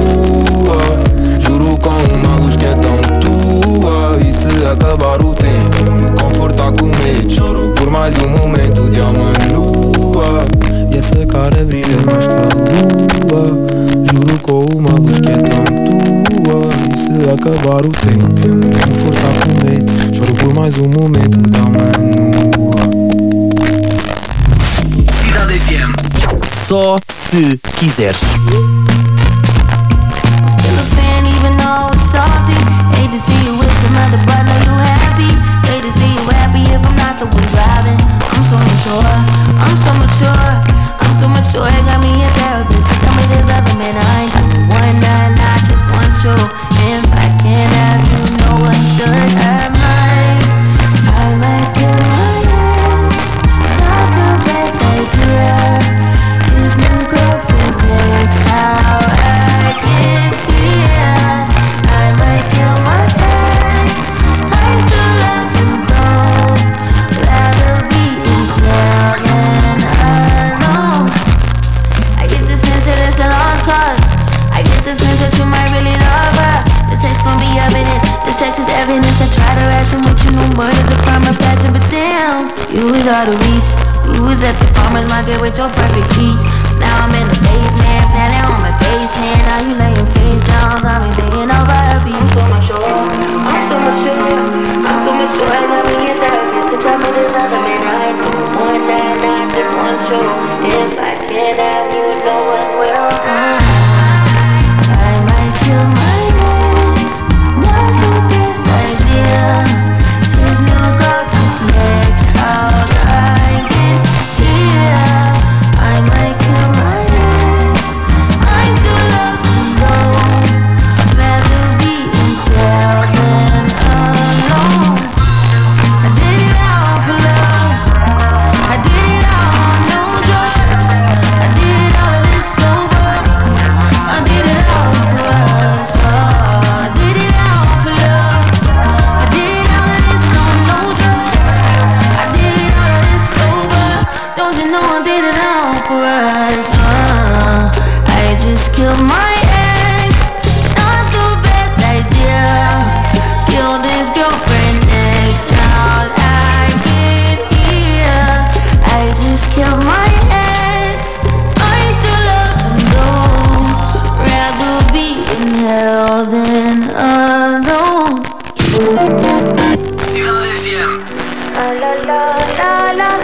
lua. Juro com uma luz que é tão tua. E se acabar o tempo eu me confortar com medo, choro por mais um momento de alma nua. E essa cara brilha mais que a lua. Juro com uma luz que é tão tua. E se acabar o tempo eu me confortar com medo, choro por mais um momento de alma nua. Cidade F M, só se quiseres. Hate to see you with some other, but know you happy. Hate to see you happy if I'm not the one driving. I'm so mature, I'm so mature, I'm so mature. It got me a therapist to tell me there's other men. I ain't got the one that I just want you. If I can't have you, no one should have mine. I might kill my ex, not the best idea. His new girlfriend's next, how I get here. I might kill my ex, I still love him though. Rather be in jail than alone. I get the sense that it's a lost cause. I get the sense that you might really love her. This text gon' be evidence, this text is evidence. I try to ration with you, no murder's a crime of passion. But damn, you was out of reach. You was at the farmer's market with your perfect peach. Now I'm in the basement, planning on my patient. Now you lay your face down, got me singing over a beat. I'm so mature, I'm so mature, I'm so mature. I got me in therapy to tell me there's other men. I know one that I just want you. If I can't have you, no one will. I might kill my ex, not the best idea. His new girlfriend's next, how'd I get here? I might kill my ex, I still love him though. Rather be in jail than alone. I did it all for love, I did it all on no drugs. I did all of this sober, I did it all for us. Oh, I did it all for love, I did all of this on no drugs. I did all of this sober, don't you know I did it all for us. Uh, I just killed my ex, not the best idea. Killed his girlfriend next, how'd I get here? I just killed my ex, I still love him though. Rather be in hell than alone. Cidade F M. La la la la la.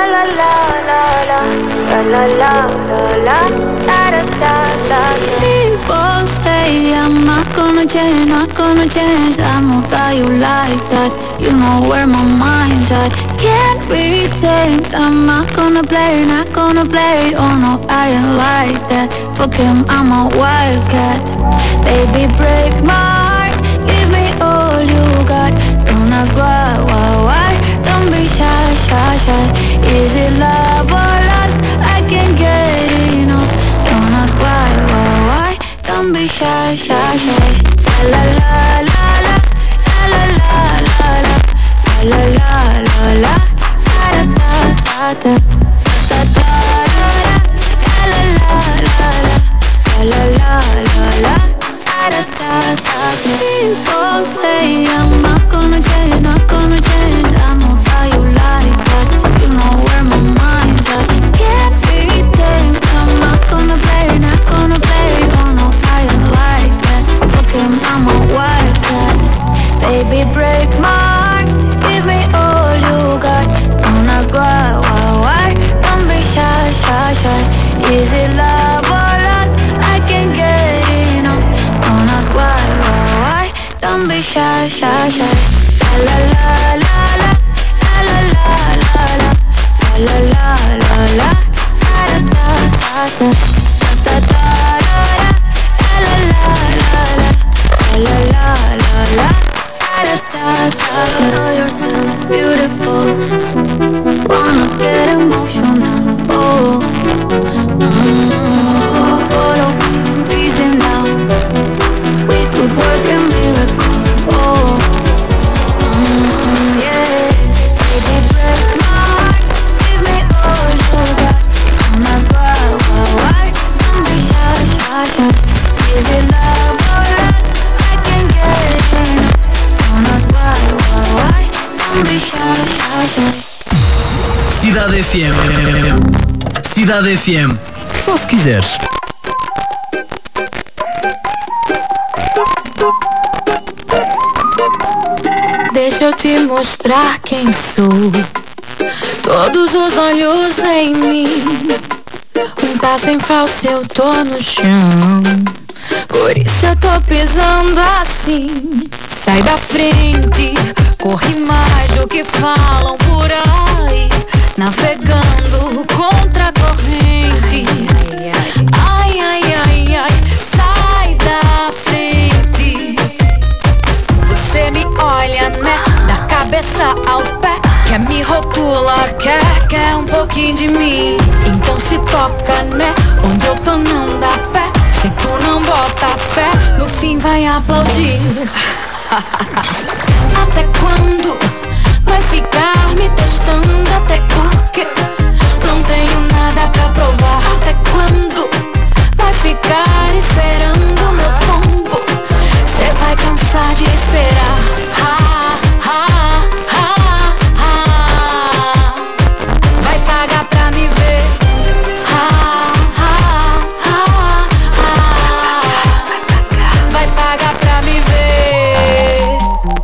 la la la la la la la la da da da da. People say I'm not gonna change, not gonna change. I know that you like that. You know where my mind's at. Can't be tamed. I'm not gonna play, not gonna play. Oh no, I ain't like that. Fuck him, I'm a wildcat. Baby, break my heart. Give me all you got. Don't ask why, why, why. Don't be shy, shy, shy. Is it love or lust? I can't get enough. Don't ask why, why, why. Don't be shy, shy, shy. La la la la la la la la la la la la la da da da da da da la la la la la la la la da da da. People say I'm not gonna change, not gonna change. I know that you like that. You know where my mind's at. Can't be tamed. I'm not gonna play, not gonna play. Oh no, I ain't like that. Fuck him, I'm a wildcat. Baby, break my heart. Give me all you got. Don't ask why, why, why. Don't be shy, shy, shy. Is it love or lust? I can't get enough. Don't ask why, why, why. Don't be shy, shy, shy. La la la la la la la la la la la la la da da da da da da da la la la la la la la la da da da. Know yourself beautiful. Wanna get emotional. Oh, mm, follow me, easy now. We could work a miracle. Oh, mm, yeah. Baby, break my heart. Give me all you got. Don't ask why, why, why. Don't be shy, shy, shy. Is it love or lust? I can't get enough. Don't ask why, why, why. Don't be shy, shy, shy. Cidade F M. Cidade F M. Só se quiseres. Deixa eu te mostrar quem sou. Todos os olhos em mim. Um passo em falso, eu tô no chão. Por isso eu tô pisando assim. Sai da frente, corre mais do que falam por aí. Navegando contra a corrente. Ai, ai, ai, ai, sai da frente. Você me olha, né? Da cabeça ao pé. Quer me rotula, quer, quer um pouquinho de mim. Então se toca, né? Onde eu tô não dá pé. Se tu não bota fé, no fim vai aplaudir. Até quando vai ficar me testando? Até porque não tenho nada pra provar. Até quando vai ficar esperando meu tombo? Cê vai cansar de esperar. Ah, ah, ah, ah. Vai pagar pra me ver. Ah, ah, ah, ah. Vai pagar pra me ver.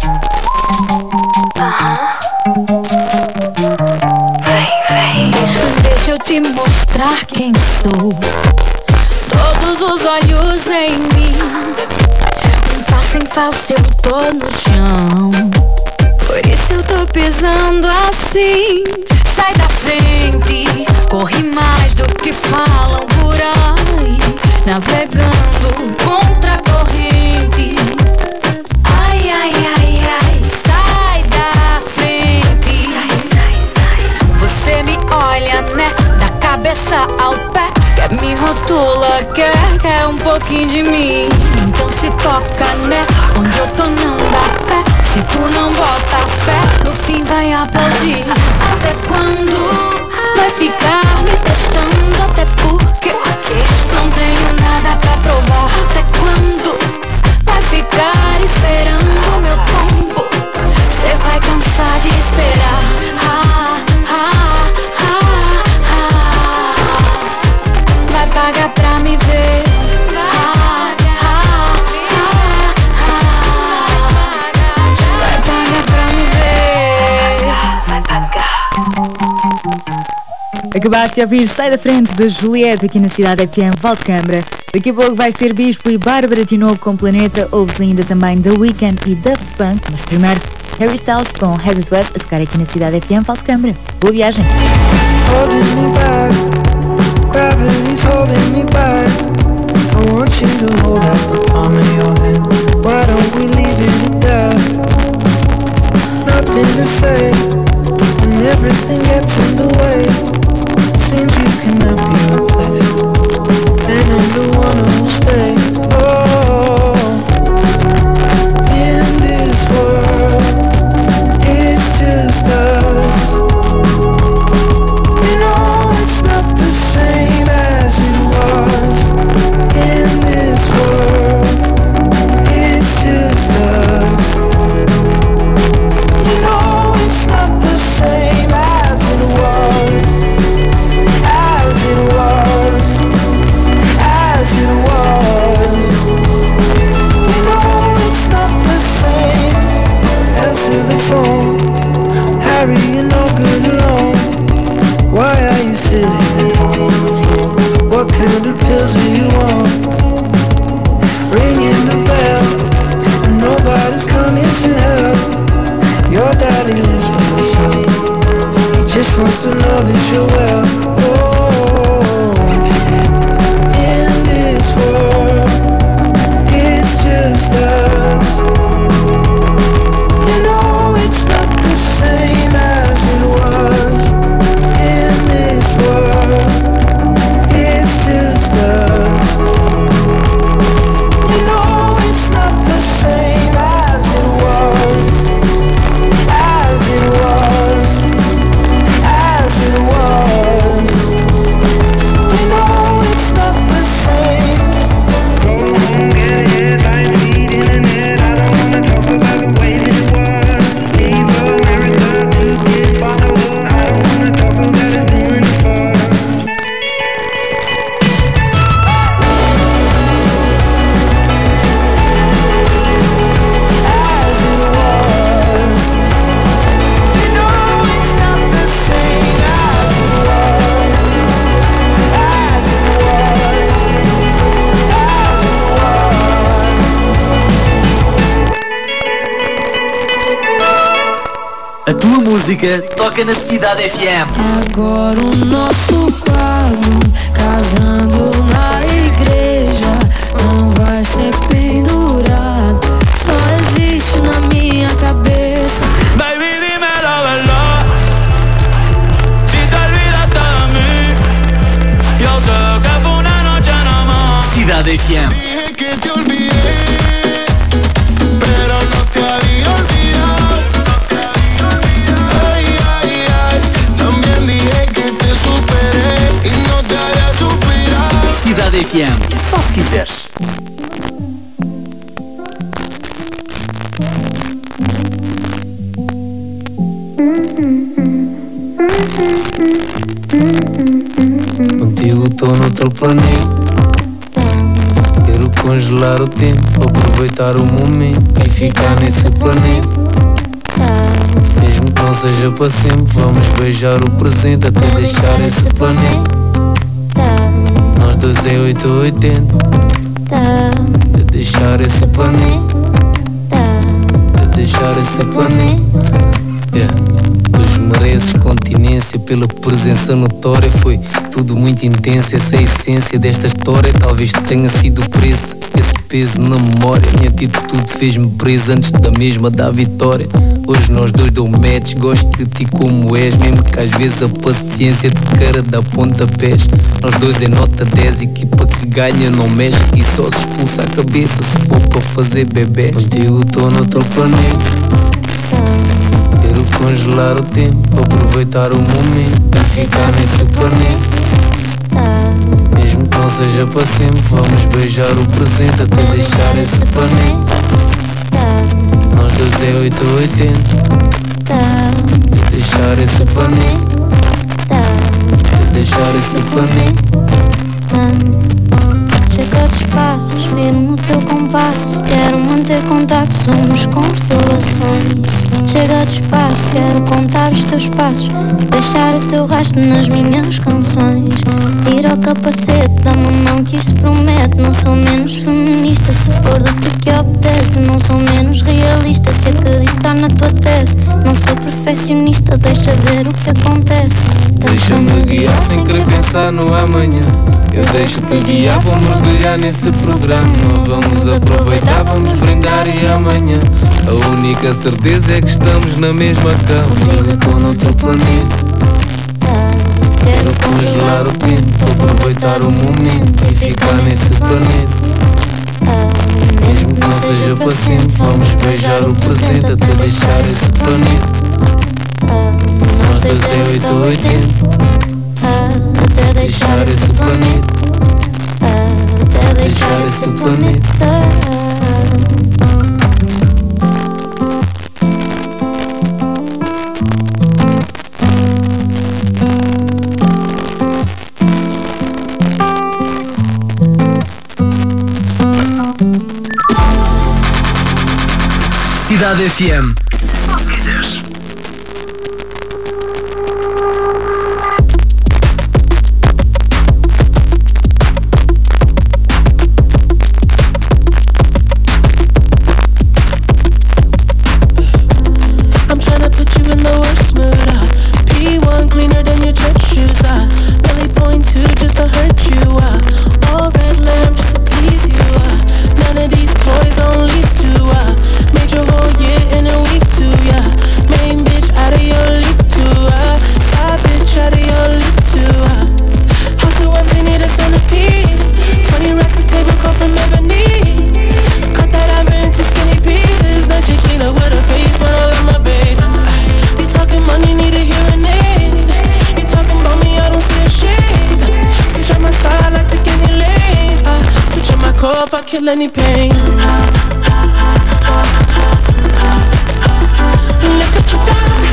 Deixa eu te mostrar quem sou. Todos os olhos em mim. Um passo em falso, eu tô no chão. Por isso eu tô pisando assim. Sai da frente, corre mais do que falam por aí. Navegando contra a corrente. Ai, ai, ai, ai, sai da frente. Você me olha, né? Da cabeça ao pé. Quer me rotula, quer, quer um pouquinho de mim. Então se toca, né? Onde eu tô não dá pé. Se tu não bota fé, no fim vai aplaudir. Até quando vai ficar me testando? Até porque não tenho nada pra provar. Até quando vai ficar esperando meu tombo? Cê vai cansar de esperar. Ah, ah, ah, ah. Vai pagar pra me ver. Ah, ah, ah, ah. Vai pagar pra me ver. Vai pagar. Acabaste de ouvir Sai da Frente de Juliette aqui na Cidade F M Valdecâmara. Daqui a pouco vais ter Bispo e Bárbara Tinoco com Planeta. Ouves ainda também The Weeknd e Daft Punk. Mas primeiro, Harry Styles com Has It West a tocar aqui na Cidade F M Valdecâmara. Boa viagem! Holding me back, gravity's holding me back. I want you to hold out the palm of your hand. Why don't we leave it at that? Nothing to say, and everything gets in the way. Seems you cannot be replaced, and I'm the one who'll stay. Oh, in this world, it's just us. You know it's not the same as it was. In this world, it's just us. You know it's not the same as it was. As it was. As it was. You know it's not the same. Answer the phone. Harry, you're no good alone. Why are you sitting at home on the floor? What kind of pills do you want? Ringing the bell, and nobody's coming to help. Your daddy lives by himself. He just wants to know that you're well. Oh, in this world, it's just us. You know it's not the same as it was. In this world, it's just us. You know it's not the same as it was. As it was. As it was. You know it's not the same. Go home, get a headlights, feed internet. I don't wanna talk about the way that it was. Leave America to kids follow. I don't wanna talk about us doing it first. As it was. You know it's not the same as it was. As it was. As it was. A tua música toca na Cidade F M. Agora o nosso quadro, casando na igreja, não vai ser pendurado, só existe na minha cabeça. Baby, dime la verdad, si te olvidaste de mí. Yo sé que fue una noche nada más. Cidade F M. Dije que te olvidé, pero no te había olvidado. Ay, ay, ay, también dije que te superé y no te había superado. Cidade F M, só se quiseres. Contigo tô noutro planeta. Quero congelar o tempo, aproveitar o momento e ficar nesse planeta. Mesmo que não seja para sempre, vamos beijar o presente até deixar esse planeta. Nós dois é oito ou oitenta. De deixar esse planeta. De deixar esse planeta. Yeah. Os mereces continência pela presença notória. Foi tudo muito intenso, essa é a essência desta história. Talvez tenha sido o preço, esse peso na memória. Minha atitude fez-me preso antes da mesma da vitória. Hoje nós dois dou match, gosto de ti como és. Mesmo que às vezes a paciência de cara dá pontapés. Nós dois é nota dez, equipa que ganha não mexe. E só se expulsa a cabeça se for para fazer bebê. Contigo tô noutro planeta. Quero congelar o tempo, aproveitar o momento e ficar nesse planeta. Mesmo que não seja para sempre, vamos beijar o presente até deixar esse planeta. Nós dois é oito ou oitenta. De deixar esse planeta. De deixar esse planeta. Chega de espaço, inspiro no teu compasso. Quero manter contato, somos constelações. chega de espaço, quero contar os teus passos, deixar o teu rastro nas minhas canções. Tira o capacete, dá-me a mão que isto promete. Não sou menos feminista se for do que obedece. Não sou menos realista se acreditar na tua tese. Não sou perfeccionista, deixa ver o que acontece. Deixa-me guiar sem querer pensar no amanhã. Eu deixo-te guiar, vou mergulhar nesse programa. Vamos aproveitar, vamos brindar e amanhã a única certeza é que estamos na mesma cama. Estou noutro planeta. Quero congelar o tempo, aproveitar o momento e ficar nesse planeta. Mesmo que não seja para sempre, vamos beijar o presente até deixar esse planeta. Nós dois é oito ou oitenta, até deixar esse planeta. Até deixar esse planeta. Cidade F M. Se quiseres. I'm tryna put you in the worst mood. Uh. P one cleaner than your church shoes. Uh. Belly point two just to hurt you. Uh. All red lamb just to tease you. Uh. None of these toys on lease to. Uh. Made your whole year in a week too. Yeah. Main bitch out of your league too. Uh. Side bitch out of your league too. Uh. House so empty, need a centerpiece. Twenty racks of table come from ebony. Cut that ivory into skinny pieces. Then she clean up with her face when I love my baby. You talking money, need a hearing aid. You talking about me, I don't see a shade. Switch on my side, I take any lane. uh, Switch on my core if I kill any pain. Look what you done.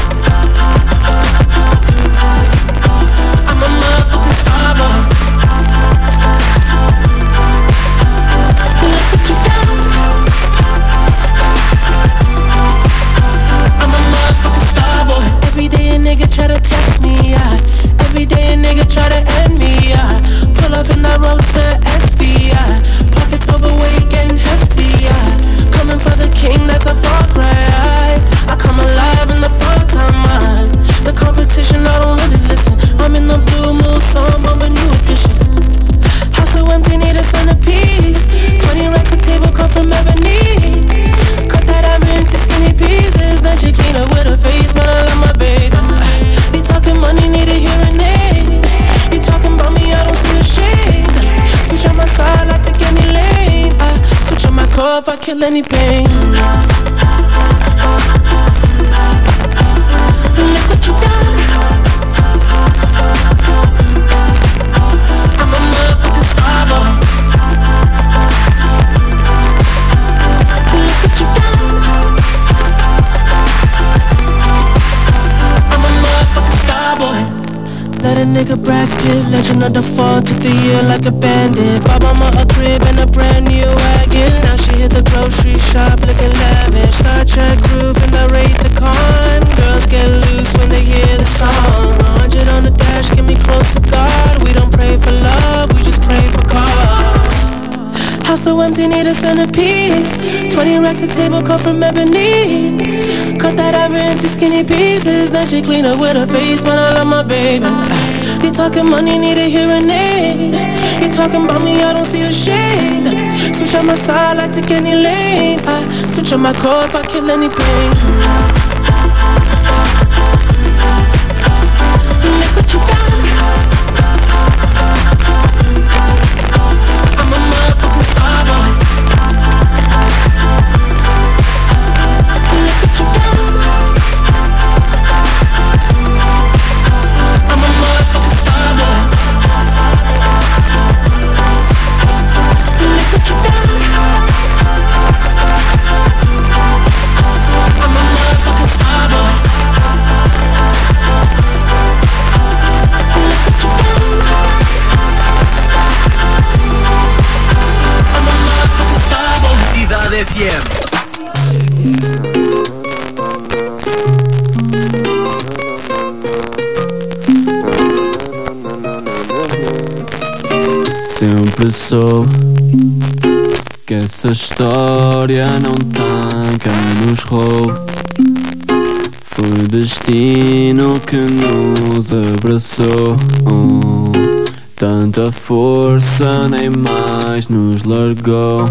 I'm a motherfucking star boy. Look what you done. I'm a motherfucking star boy. Every day a nigga try to test me, yeah. Every day a nigga try to end me, yeah. Pull up in that roadster S V, yeah. Pockets overweight, getting hefty, yeah. Coming for the king, that's a far cry. I come alive in the fall time, man. The competition, I don't really listen. I'm in the blue moon song, I'm a new edition. House so empty, need a centerpiece. Twenty racks of table come from ebony. Cut that ivory into skinny pieces. Then she clean up with her face, man, I love my baby. You talking money, need a hearing aid. You talking about me, I don't see a shade. Switch on my side, I take any lane. I switch on my core if I kill any pain. Look what you done. I'm a motherfucking star boy. Look what you done. I'm a motherfucking star boy. Let a nigga bracket, legend of the fall, took the year like a bandit. Bought mama a crib and a brand new wagon. Now she hit the grocery shop looking lavish. Star Trek groove in the Wraith the Con. Girls get loose when they hear the song. A hundred on the dash, get me close to God. We don't pray for love, we just pray for cause. House so empty, need a centerpiece. Twenty racks of table come from ebony. Cut that ivory into skinny pieces. Then she clean up with her face, man, I love my baby. You talking money, need a hearing aid. You talking about me, I don't see a shade. Switch on my side, I take any lane. I switch on my core if I kill any pain. Look what you done. I'm a motherfucking star boy. Look what you done. I'm a motherfucking star boy. Look what you done. I'm a motherfucking soube que essa história não tem quem nos roube. Foi o destino que nos abraçou. Oh, tanta força nem mais nos largou.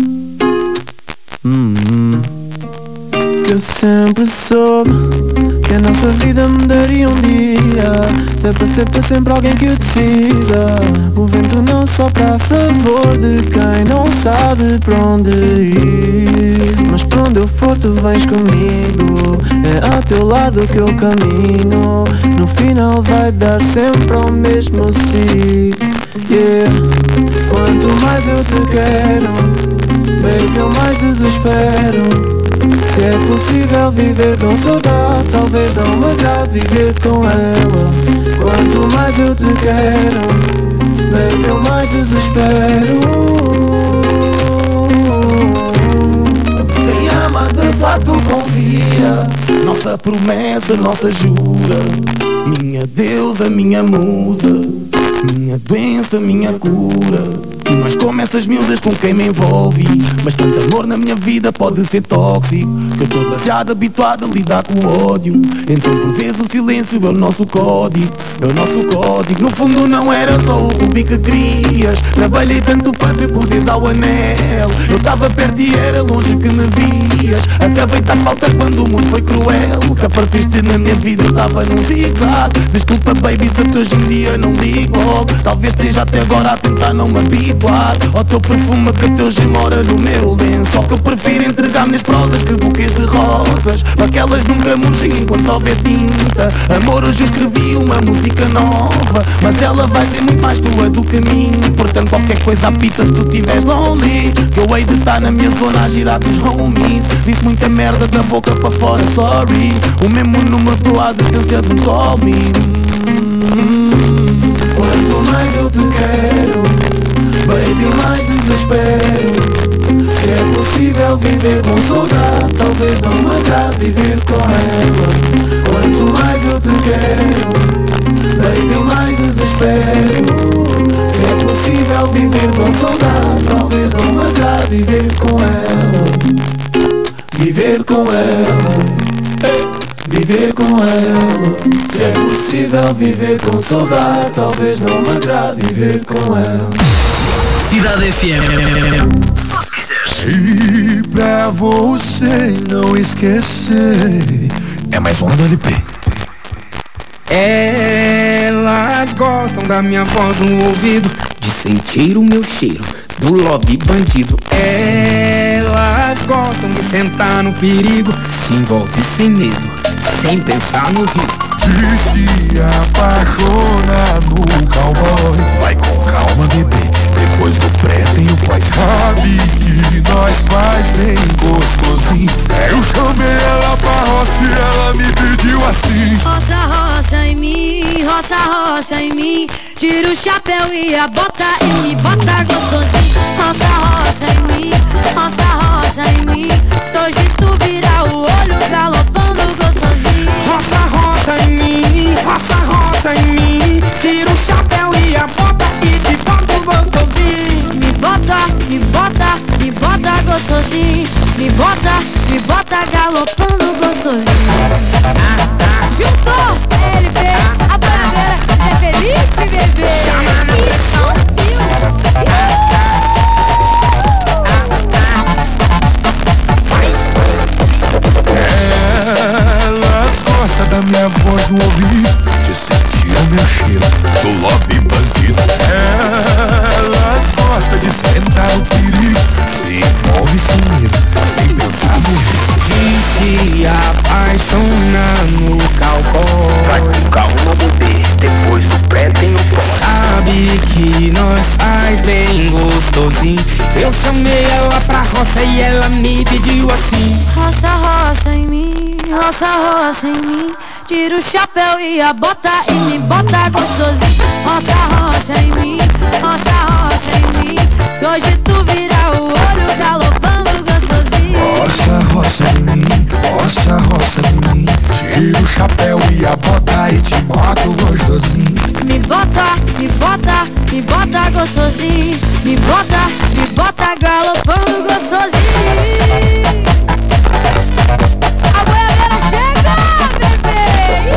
hum, Que eu sempre soube que a nossa vida mudaria um dia. Se é para ser para sempre alguém que o decida. O vento não sopra a favor de quem não sabe para onde ir. Mas para onde eu for tu vens comigo. É ao teu lado que eu caminho. No final vai dar sempre ao mesmo sítio. Yeah. Quanto mais eu te quero, baby, eu mais desespero. Se é possível viver com saudade, talvez não me agrade viver com ela. Quanto mais eu te quero, baby, eu mais desespero. Quem ama de fato confia. Nossa promessa, nossa jura. Minha deusa, minha musa. Minha doença, minha cura. E mais como essas miúdas com quem me envolve. Mas tanto amor na minha vida pode ser tóxico, que eu tô demasiado habituado a lidar com o ódio. Então por vezes o silêncio é o nosso código. É o nosso código. No fundo não era só o Rubi que querias. Trabalhei tanto para te poder dar o anel. Eu tava perto e era longe que me vias. Acabei de dar falta quando o mundo foi cruel. Que apareceste na minha vida, eu tava num zig-zag. Desculpa baby se hoje em dia não ligo logo. Talvez esteja até agora a tentar não me habituar ao teu perfume que teu gem mora no meu lenço. Só que eu prefiro entregar minhas prosas que buquês de rosas, para que elas nunca murchem enquanto houver tinta. Amor, hoje eu escrevi uma música nova, mas ela vai ser muito mais tua do que mim. Portanto qualquer coisa apita se tu estiveres lonely, que eu hei de estar na minha zona a girar dos homies. Disse muita merda da boca para fora, sorry. O mesmo número tua advertência de um call me. Quanto mais eu te quero, baby, mais desespero. Se é possível viver com saudade, talvez não me agrade viver com ela. Quanto mais eu te quero, baby, mais desespero. Se é possível viver com saudade, talvez não me agrade viver com ela. Viver com ela, ei, viver com ela. Se é possível viver com saudade, talvez não me agrade viver com ela. Cidade F M. Só se quiseres. E pra você não esquecer, é mais um do L P. Elas gostam da minha voz no ouvido, de sentir o meu cheiro, do love bandido. Elas gostam de sentar no perigo, se envolve sem medo, sem pensar no risco. E se apaixona no cowboy, vai com calma bebê, depois do pré tem o pós. Sabe que nós faz bem gostosinho. Eu chamei ela pra roça e ela me pediu assim: roça, roça em mim, roça, roça em mim. Tira o chapéu e a bota e me bota gostosinho. Roça, roça em mim, roça, roça em mim. Hoje tu vira o olho galopando gostosinho. Roça, roça em mim, roça, roça em mim. Tira o chapéu e a bota e te bota gostosinho. Me bota, me bota, me bota gostosinho. Me bota, me bota galopando gostosinho. Ah, ah. Juntou L P, a bandeira é Felipe Bebê. E sutil. Elas gostam da minha voz no ouvido, de sentir o meu cheiro, do love bandido. Elas gostam de sentar o perigo, se envolve sem medo, sem pensar no risco. De se apaixonar no cowboy, vai com calma bebê, depois do pré tem o pós. Sabe que nós faz bem gostosinho. Eu chamei ela pra roça e ela me pediu assim: roça, roça em mim, roça, roça em mim. Tira o chapéu e a bota e me bota gostosinho. Roça, roça em mim, roça, roça em mim. Hoje tu vira o olho galopando gostosinho. Roça, roça em mim, roça, roça em mim. Tira o chapéu e a bota e te boto gostosinho. Me bota, me bota, me me bota gostosinho, me bota, me bota galopando gostosinho. A boiadeira chega, bebê.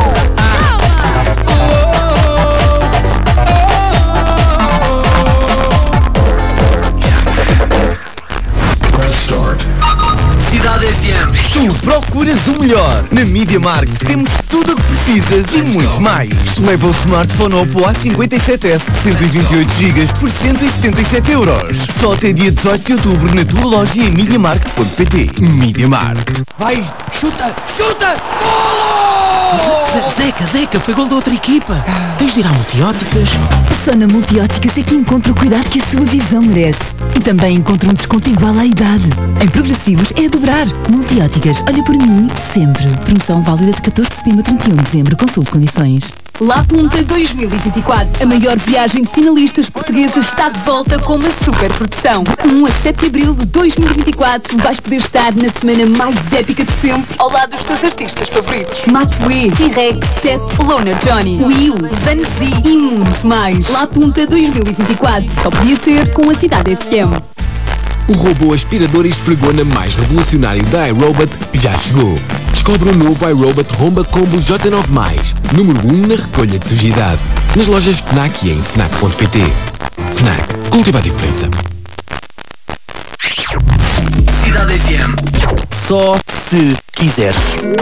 Cidade F M. Tu procuras o melhor. Na Media Markt temos tudo o que precisas e muito mais. Leva o smartphone Oppo A cinquenta e sete S cento e vinte e oito gigas por cento e setenta e sete euros. Só até dia dezoito de outubro na tua loja em media markt ponto pt. Media Markt. Vai, chuta, chuta! Golo! Zeca, Zeca, foi gol da outra equipa. Tens de ir à Multióticas. Só na Multióticas é que encontra o cuidado que a sua visão merece. E também encontra um desconto igual à idade. Em progressivos é a dobrar. Multióticas, olha por mim sempre. Promoção válida de catorze de setembro a trinta e um de dezembro. Consulte condições. La Punta dois mil e vinte e quatro. A maior viagem de finalistas portuguesas está de volta com uma super produção. De um a sete de abril de dois mil e vinte e quatro vais poder estar na semana mais épica de sempre ao lado dos teus artistas favoritos. Matuê, T-Rex, Seth, Loner Johnny, Will, Van Z e muito mais. La Punta dois mil e vinte e quatro. Só podia ser com a Cidade F M. O robô aspirador e esfregona mais revolucionário da iRobot já chegou. Descobre o novo iRobot Romba Combo J nove mais, número um na recolha de sujidade. Nas lojas FNAC e em fnac ponto pt. FNAC. Cultiva a diferença. Cidade F M. Só se quiseres.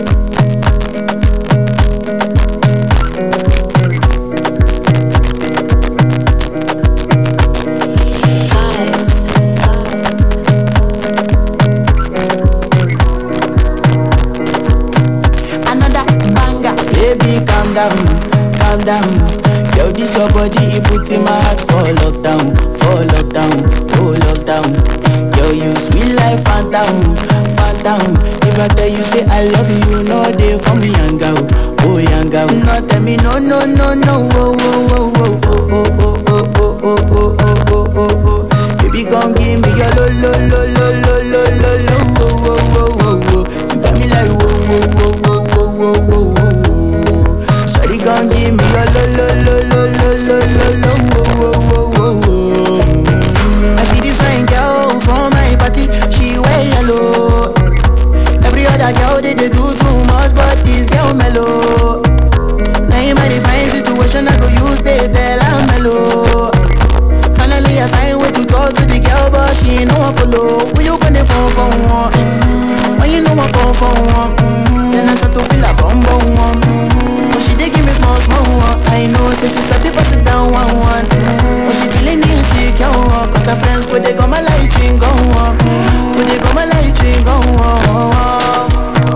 Calm down, calm down. Yo, this your body, it puts in my heart for lockdown, for lockdown, oh lockdown. Yo, you sweet life, phantom, phantom. If I tell you say I love you, you know they for me young girl, oh young girl. No tell me no, no, no, no, oh, oh, oh, oh, oh, oh, oh, oh, oh, oh, oh, oh, oh, oh. Baby, gon' give me your lo, lo, lo, lo, lo, lo, lo, lo, oh, oh, oh, oh, oh. You got me like whoa, whoa, whoa, whoa, whoa, whoa, whoa, whoa. Gon' give me a lo lo lo lo lo lo lo lo wo wo wo wo. I see this fine girl for my party, she wear yellow. Every other girl they they do too much, but this girl mellow. Now in my fine situation, I go use they tell I'm mellow. Finally I find way to talk to the girl, but she ain't no one follow. Who you gonna phone for one? Mm-hmm. When you know I phone for one, mm-hmm. Then I start to feel a bum bum one. She dey give me small small one. I know, say she start to pass it down one one. Mm. But she feeling insecure, cause her friends could they go my light ring go on. Could they go my light ring go on.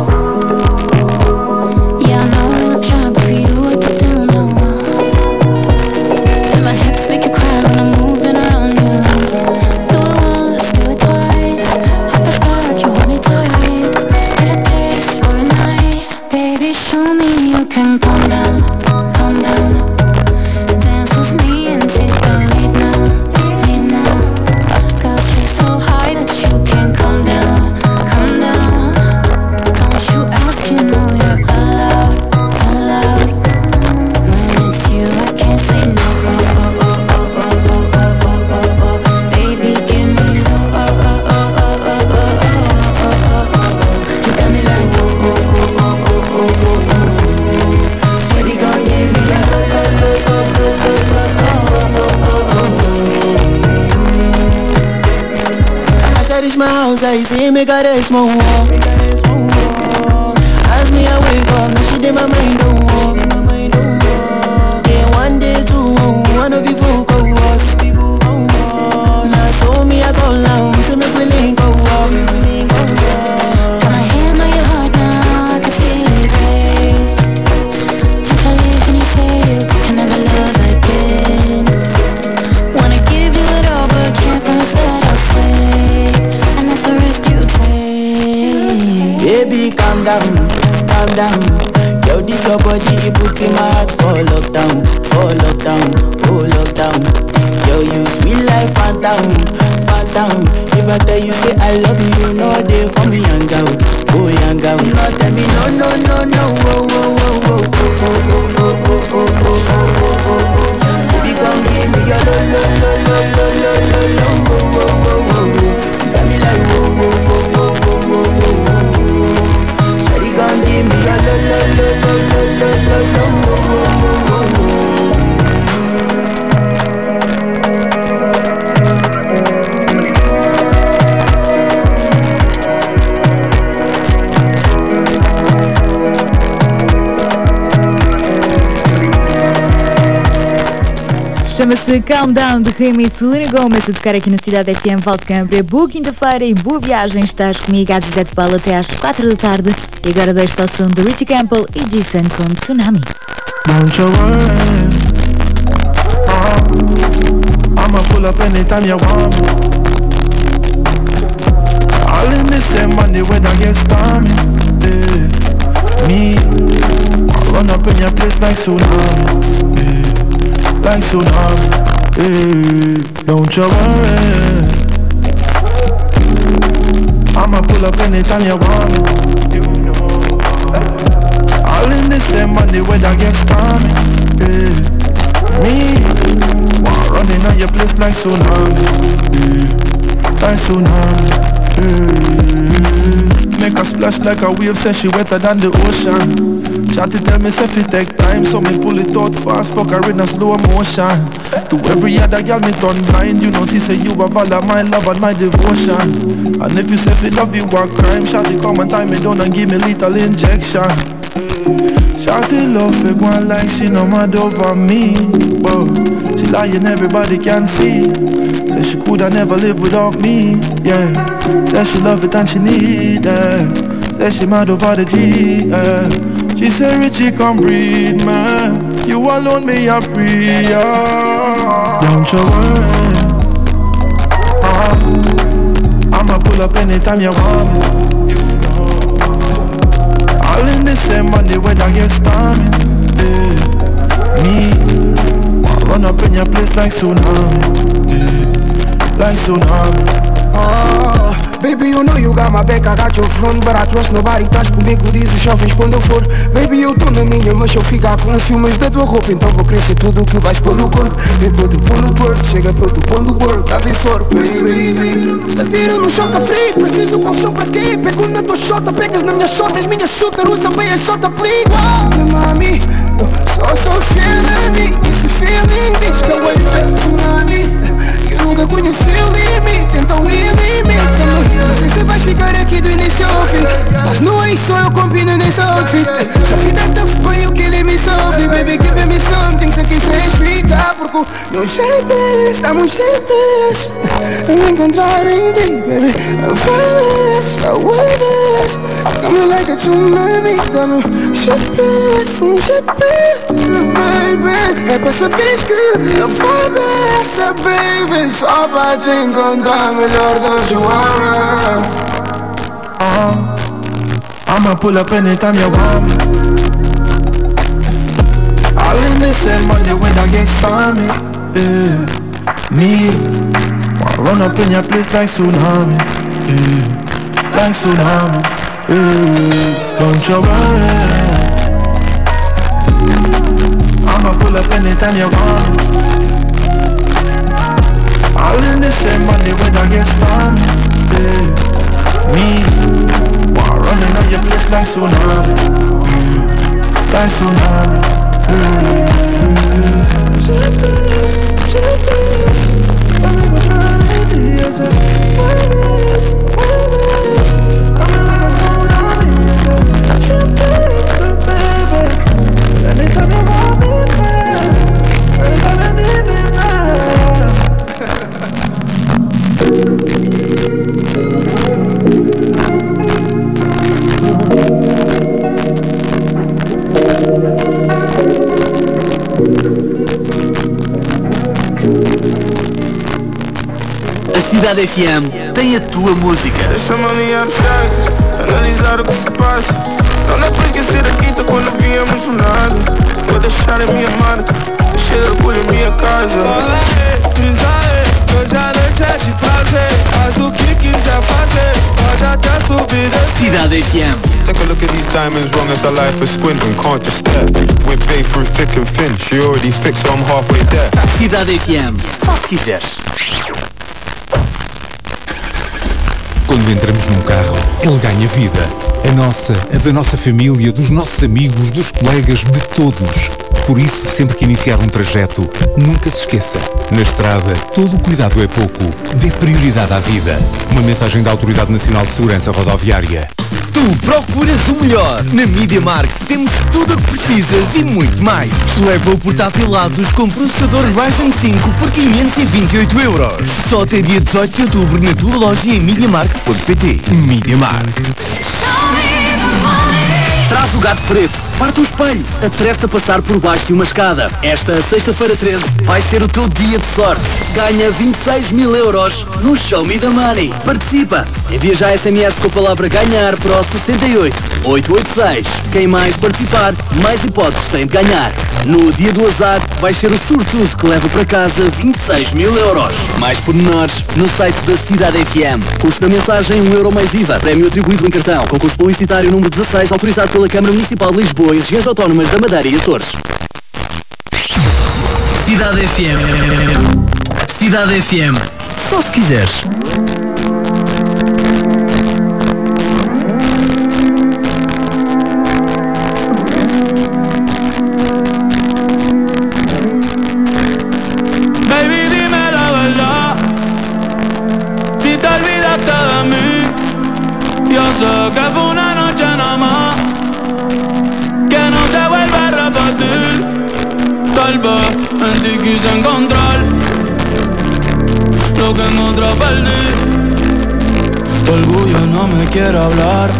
Yeah, I know I look shy, but for you I get down low. And my hips make you cry when I'm moving around you. Do it once, do it twice. I push back, you hold me tight. Get a taste for a night. Baby, show me you can calm down, calm down. Dance with me and take the lead now, lead now. Got you so high that you can't calm down, calm down. Don't you ask, you know you're allowed, allowed. When it's you, I can't say no. Oh, oh, oh, oh, oh, oh, oh, oh, oh, oh. Baby, give me low. Oh, oh, oh, oh, oh, oh, oh, oh, oh, oh. You got me like oh, oh, oh, oh, oh, oh, oh, oh. Shawty gon' give me a lo, lo, lo, lo, lo, lo, lo, oh, oh, oh, oh. As I reach my house, I see me got a small wall. As me I wake up, now she did my mind don't walk. Yeah, one day, two, one of you folk go us. Now so me I go down, so me we link go walk. Got my hand on your heart now, I can feel it race. If I leave, can you say you can never love again? Wanna give you it all, but can't promise that I'll stay. And that's a risk you take. Baby, calm down, calm down. Yo, this your body, it put in my heart for lockdown, for lockdown, oh lockdown. Yo, you sweet life, phantom, phantom. If I tell you say I love you, you know they for me young girl, oh young girl. No tell me no, no, no, no, oh, oh, oh, oh, oh, oh, oh, oh, oh, oh, oh, oh, oh, oh. Baby, come give me your Chama-se Calm Down, de Remy e Selena Gomez, a tocar aqui na cidade F M Val de Câmara. Boa quinta-feira e boa viagem. Estás comigo às Zé de Paulo até às quatro da tarde. E agora deixo-te ao som de Richie Campbell e Jason com Tsunami. Don't you worry, uh, I'ma pull up anytime you want me. All in the same money when I get stormy, yeah. Me, I run up in your place like tsunami, yeah. Like tsunami, yeah. Don't you worry, I'ma pull up anytime you want me, you know. All in the same money when I get stormy, yeah. Me, want running on your place like tsunami, yeah. Like tsunami, yeah. Make a splash like a wave, say she wetter than the ocean. Shawty tell me say it take time, so me pull it out fast, fuck her in a slow motion. To every other girl me turn blind, you know she say you have all of my love and my devotion. And if you say it love you a crime, shawty come and tie me down and give me little injection. Shawty love it one like she no mad over me, but she lying everybody can see. Say she coulda never live without me, yeah. Say she love it and she need it. Say she mad over the G, yeah. She say Richie come breathe, man. You alone me a prayer. Don't you worry, uh, I'ma pull up anytime you want me. All in the same money when I get stormy, yeah. Me, I run up in your place like tsunami, yeah. Like tsunami. Oh, baby, you know you got my back, I got your front, but I trust nobody, estás comigo, diz os jovens quando eu for. Baby, eu tô na minha, mas eu fico com ciúmes da tua roupa, então vou crescer tudo o que vais pôr no corpo. Vem pôr do pôr no twerk, chega pôr do pôr no work, estás em sorte, baby. Te tiro no choque frio, preciso colchão para ti. Pego na tua shota, pegas na minha shota, és minha shooter, usa bem a shota, please. Wow, mami, eu só sou feeling, esse feeling diz que eu vou ver tsunami. Nunca conheci o limite, então ilimita-me. Não sei se vais ficar aqui do início ao fim. Mas não é só eu combino nesse outfit. Se a vida tá bem, o que ele me sofre. Baby, give me something, se quiseres ficar. Porque o meu G P S, dá-me um G P S. Me encontrar em ti, baby. A vibes, a webes. Come like a tsunami, dá-me um G P S, um G P S, baby. É pra saberes que a vibe é essa, baby. Só pra te encontrar melhor, don't you worry. uh, I'ma pull up anytime you want me. All in the same money when I get stormy, yeah. Me, wanna run up in your place like tsunami, yeah. Like tsunami, yeah. Don't you worry, I'ma pull up anytime you want me. All in the same money when I get stormy, yeah. Me, wanna running on your place like tsunami, yeah. Like tsunami, yeah. Shippers, shippers, I'm gonna try to be as a virus, virus. I'm like a tsunami, yeah. Shippers, so baby. Anytime you want me back, anytime you need me back. A Cidade F M tem a tua música. Deixa-me alinhar os chakras, analisar o que se passa. Não dá para esquecer a quinta quando viemos do nada. Vou deixar a minha marca, deixei de orgulho em minha casa. Hoje a noite é de prazer, faz o que quiser fazer, pode até subir desse. Cidade F M. Take a look at these diamonds, wrong as a life is squinting, can't just stare. We're babe through thick and thin, she already fixed, so I'm halfway there. Cidade F M, só se quiseres. Quando entramos num carro, ele ganha vida. A nossa, a da nossa família, dos nossos amigos, dos colegas, de todos. Por isso, sempre que iniciar um trajeto, nunca se esqueça. Na estrada, todo o cuidado é pouco. Dê prioridade à vida. Uma mensagem da Autoridade Nacional de Segurança Rodoviária. Tu procuras o melhor. Na Media Market temos tudo o que precisas e muito mais. Leva o portátil Asus com processador Ryzen cinco por quinhentos e vinte e oito euros. Só até dia dezoito de outubro na tua loja em MediaMarkt ponto pt. MediaMarkt. Traz o gato preto, parte o espelho, atreve-te a passar por baixo de uma escada. Esta sexta-feira treze vai ser o teu dia de sorte. Ganha vinte e seis mil euros no Show Me the Money. Participa! Envia já S M S com a palavra ganhar para o sessenta e oito oito oito seis. Quem mais participar, mais hipóteses tem de ganhar. No dia do azar, vai ser o sortudo que leva para casa vinte e seis mil euros. Mais pormenores no site da Cidade F M. Custo da mensagem um euro mais I V A. Prémio atribuído em cartão. Concurso publicitário número dezasseis, autorizado pela Câmara Municipal de Lisboa e Regiões Autónomas da Madeira e Açores. Cidade F M. Cidade F M. Só se quiseres. Baby, dime la verdad. Si te olvidaste de mí, yo sé que fue una noche nada más, que no se vuelve a repetir. Tal vez en ti quise encontrar lo que en otra perdí. Tu orgullo no me quiere hablar,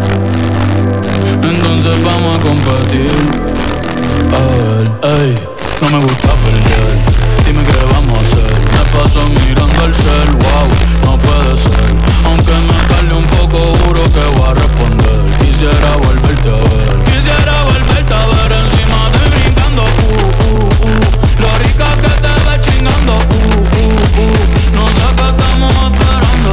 entonces vamos a competir. A ver, ey, no me gusta perder. Dime qué vamos a hacer. Me paso mirando el cel, wow, no puede ser. Aunque me tarde un poco, juro que voy a responder. Quisiera volverte a ver. Quisiera volverte a ver encima de mí brincando, uh, uh, uh. Lo rica que te ves chingando, uh, uh, uh. No sé qué estamos esperando.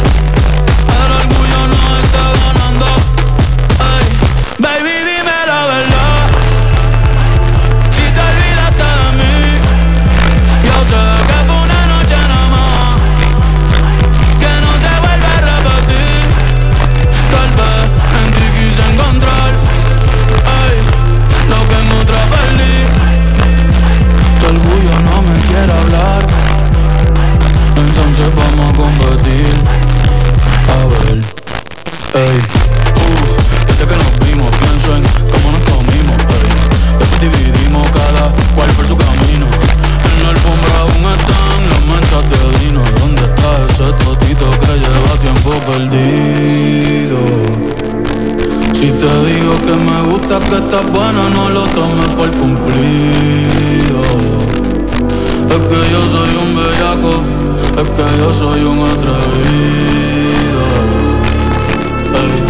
El orgullo no está ganando. Ay, baby, dime la verdad. Si te olvidaste de mí, yo sé que fue una noche nada más, que no se vuelve a repetir. Tal vez en ti quise encontrar, ay, lo que en otra perdí. Tu orgullo no me quiere hablar, entonces vamos a competir. A ver, ey, uh, desde que nos vimos pienso en cómo nos comimos, ey. Después dividimos cada cual por su camino. En la alfombra aún están las manchas de vino. ¿Dónde está ese totito que lleva tiempo perdido? Si te digo que me gusta, que estás buena, no lo tomes por cumplido. Es que yo soy un bellaco, es que yo soy un atrevido. Ey.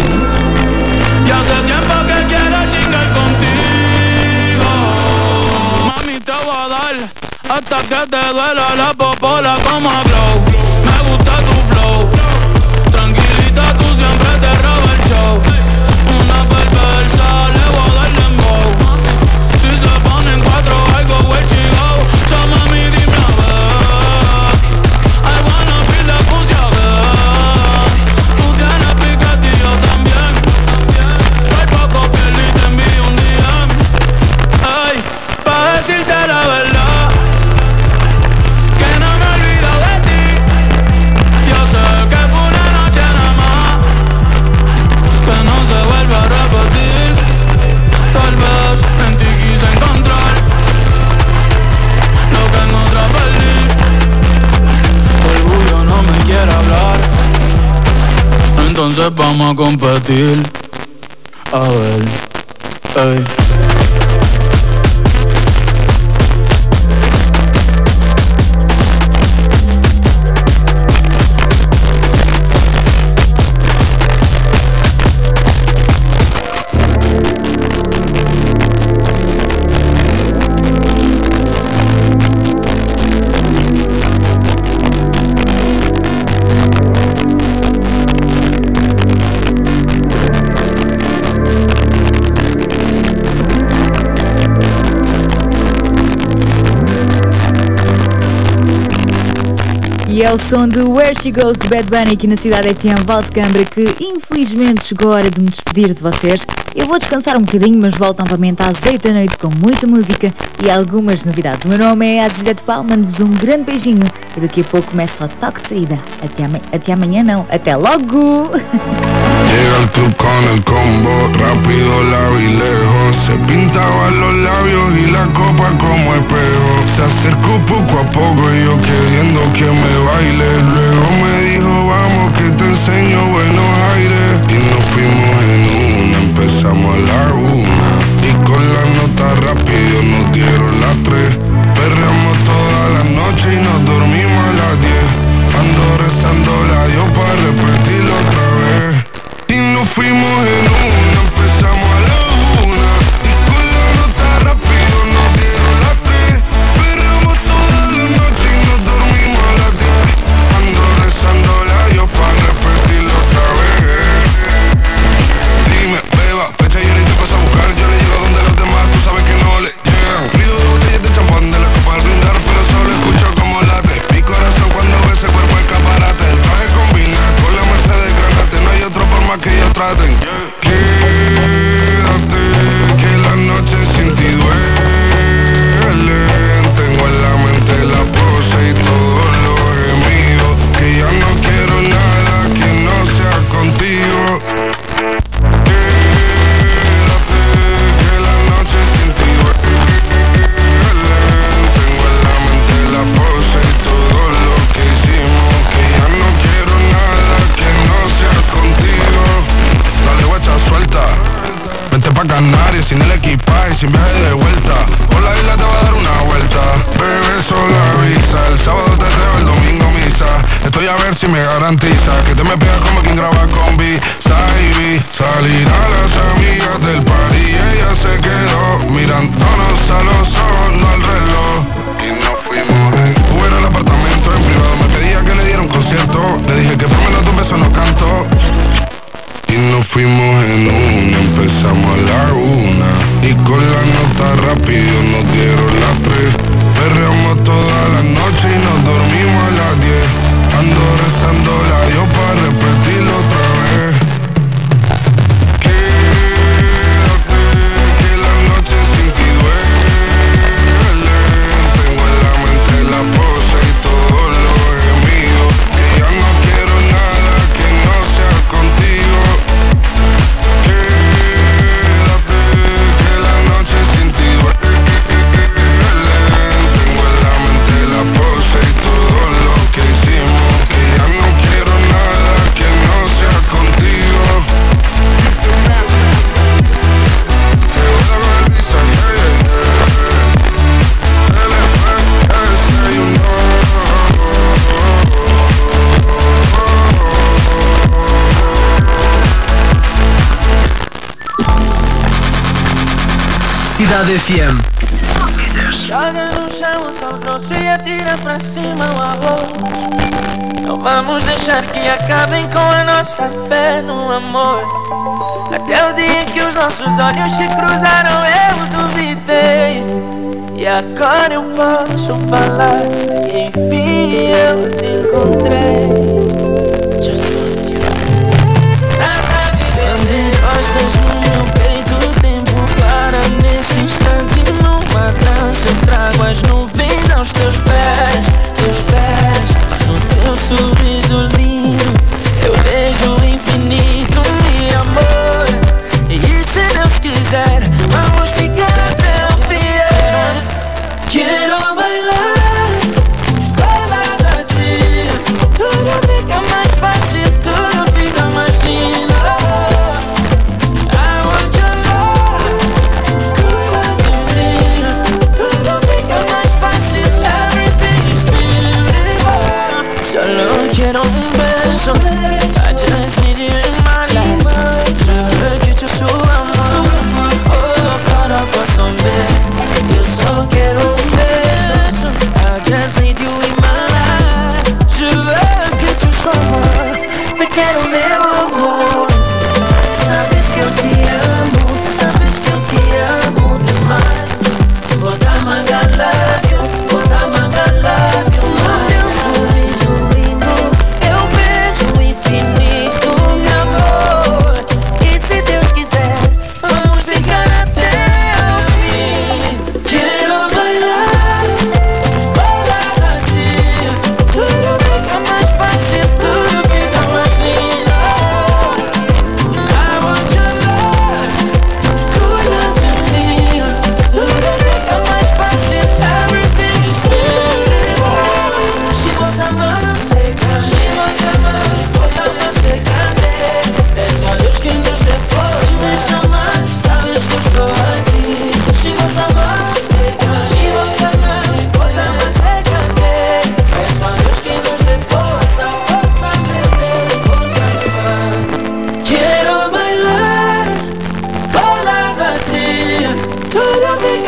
Y hace tiempo que quiero chingar contigo. Mami, te voy a dar hasta que te duela la popola como a Glow. Me gusta tu flow, tranquilita, tú siempre te robas el show. Una perversa, le voy a dar dembow. Si se ponen cuatro, algo way to go. So mami, dime a ver, I wanna feel the pussy again. Tú tienes piquete y yo también. Por poco piel y te envío un D M. Ay, pa' decirte la verdad, que no me olvido de ti. Yo sé que fue una noche nada más, que no se vuelve a repetir. Tal vez en ti quise encontrar lo que en otra perdí. Tu orgullo no me quiere hablar, entonces vamos a competir. A ver, ey. E é o som de Where She Goes de Bad Bunny aqui na Cidade F M Val de Câmara, que infelizmente chegou a hora de me despedir de vocês. Eu vou descansar um bocadinho, mas volto novamente às oito da noite com muita música e algumas novidades. O meu nome é Azizete Paulo, mando-vos um grande beijinho e daqui a pouco começa o toque de saída. Até, ama- até amanhã não, até logo! Llega al club con el combo, rápido, largo y lejos. Se pintaba los labios y la copa como espejo. Se acercó poco a poco y yo queriendo que me baile. Luego me dijo, vamos que te enseño buenos aires. Y nos fuimos en una, empezamos a la una. Y con la nota rápido nos dieron las tres. Perreamos toda la noche y nos dormimos a las diez. Ando rezando la Dios para repetirlo otra vez. Y nos fuimos en una, empezamos a la una. Y con la nota rápido nos dieron las tres. Perramos toda la noche y nos dormimos a las diez. Ando rezando la Dios para repetirlo otra vez. Dime, beba, fecha y ahorita vas a buscar. Yo le llego donde los demás, tú sabes que no le llegan. Pido dos botellas de champán de la copa al brindar, pero solo escucho como late mi corazón cuando ve ese cuerpo escaparate. El traje combina con la Mercedes Granate. No hay otro por más que ellos traten. Quédate, que la noche sin ti duele. Tengo en la mente la pose y todos los gemidos. Que ya no quiero nada que no sea contigo. Quédate, que la noche sin ti duele. Tengo en la mente la pose y todo lo que hicimos. Que ya no quiero nada que no sea contigo. Dale guacha, suelta. Vente pa' Canarias sin el equipaje, sin viaje de vuelta. Por la isla te va a dar una vuelta. Bebé, solo avisa. El sábado te teo, el domingo misa. Estoy a ver si me garantiza que te me pegas como quien graba con B. Saibi, salir a las amigas del party y ella se quedó mirándonos a los ojos, no al reloj. Y nos fuimos en Uber al apartamento en privado. Me pedía que le diera un concierto. Le dije que por menos de un beso no canto. Y nos fuimos en una, empezamos a la una. Y con la nota rápido nos dieron las tres. Perreamos toda la noche y nos dormimos a las diez. Ando rezando la Dios para repetirlo otra vez. Quédate, que la noche sin ti duele. Tengo en la mente la pose y todo lo gemido. Que ya no quiero nada que no sea contigo. Quédate, que la noche sin ti duele. Tengo en la mente la pose y todo lo que hicimos. Que ya no quiero nada que no sea contigo. Te voy a dar risa, yeah, yeah. L P S, you know. Cidade F M. Joga no chão o sal grosso e atira pra cima o arroz. Não vamos deixar que acabem com a nossa fé no amor. Até o dia que os nossos olhos se cruzaram eu duvidei. E agora eu posso falar que enfim eu te encontrei. Quando encostas no meu peito o tempo para nesse instante. Numa dança eu trago as nuvens aos teus pés. Teus pés, no teu sorriso lindo eu vejo o infinito, meu amor. E se Deus quiser vamos ficar até o fim. Quero bailar colado a ti. Tudo fica mais fácil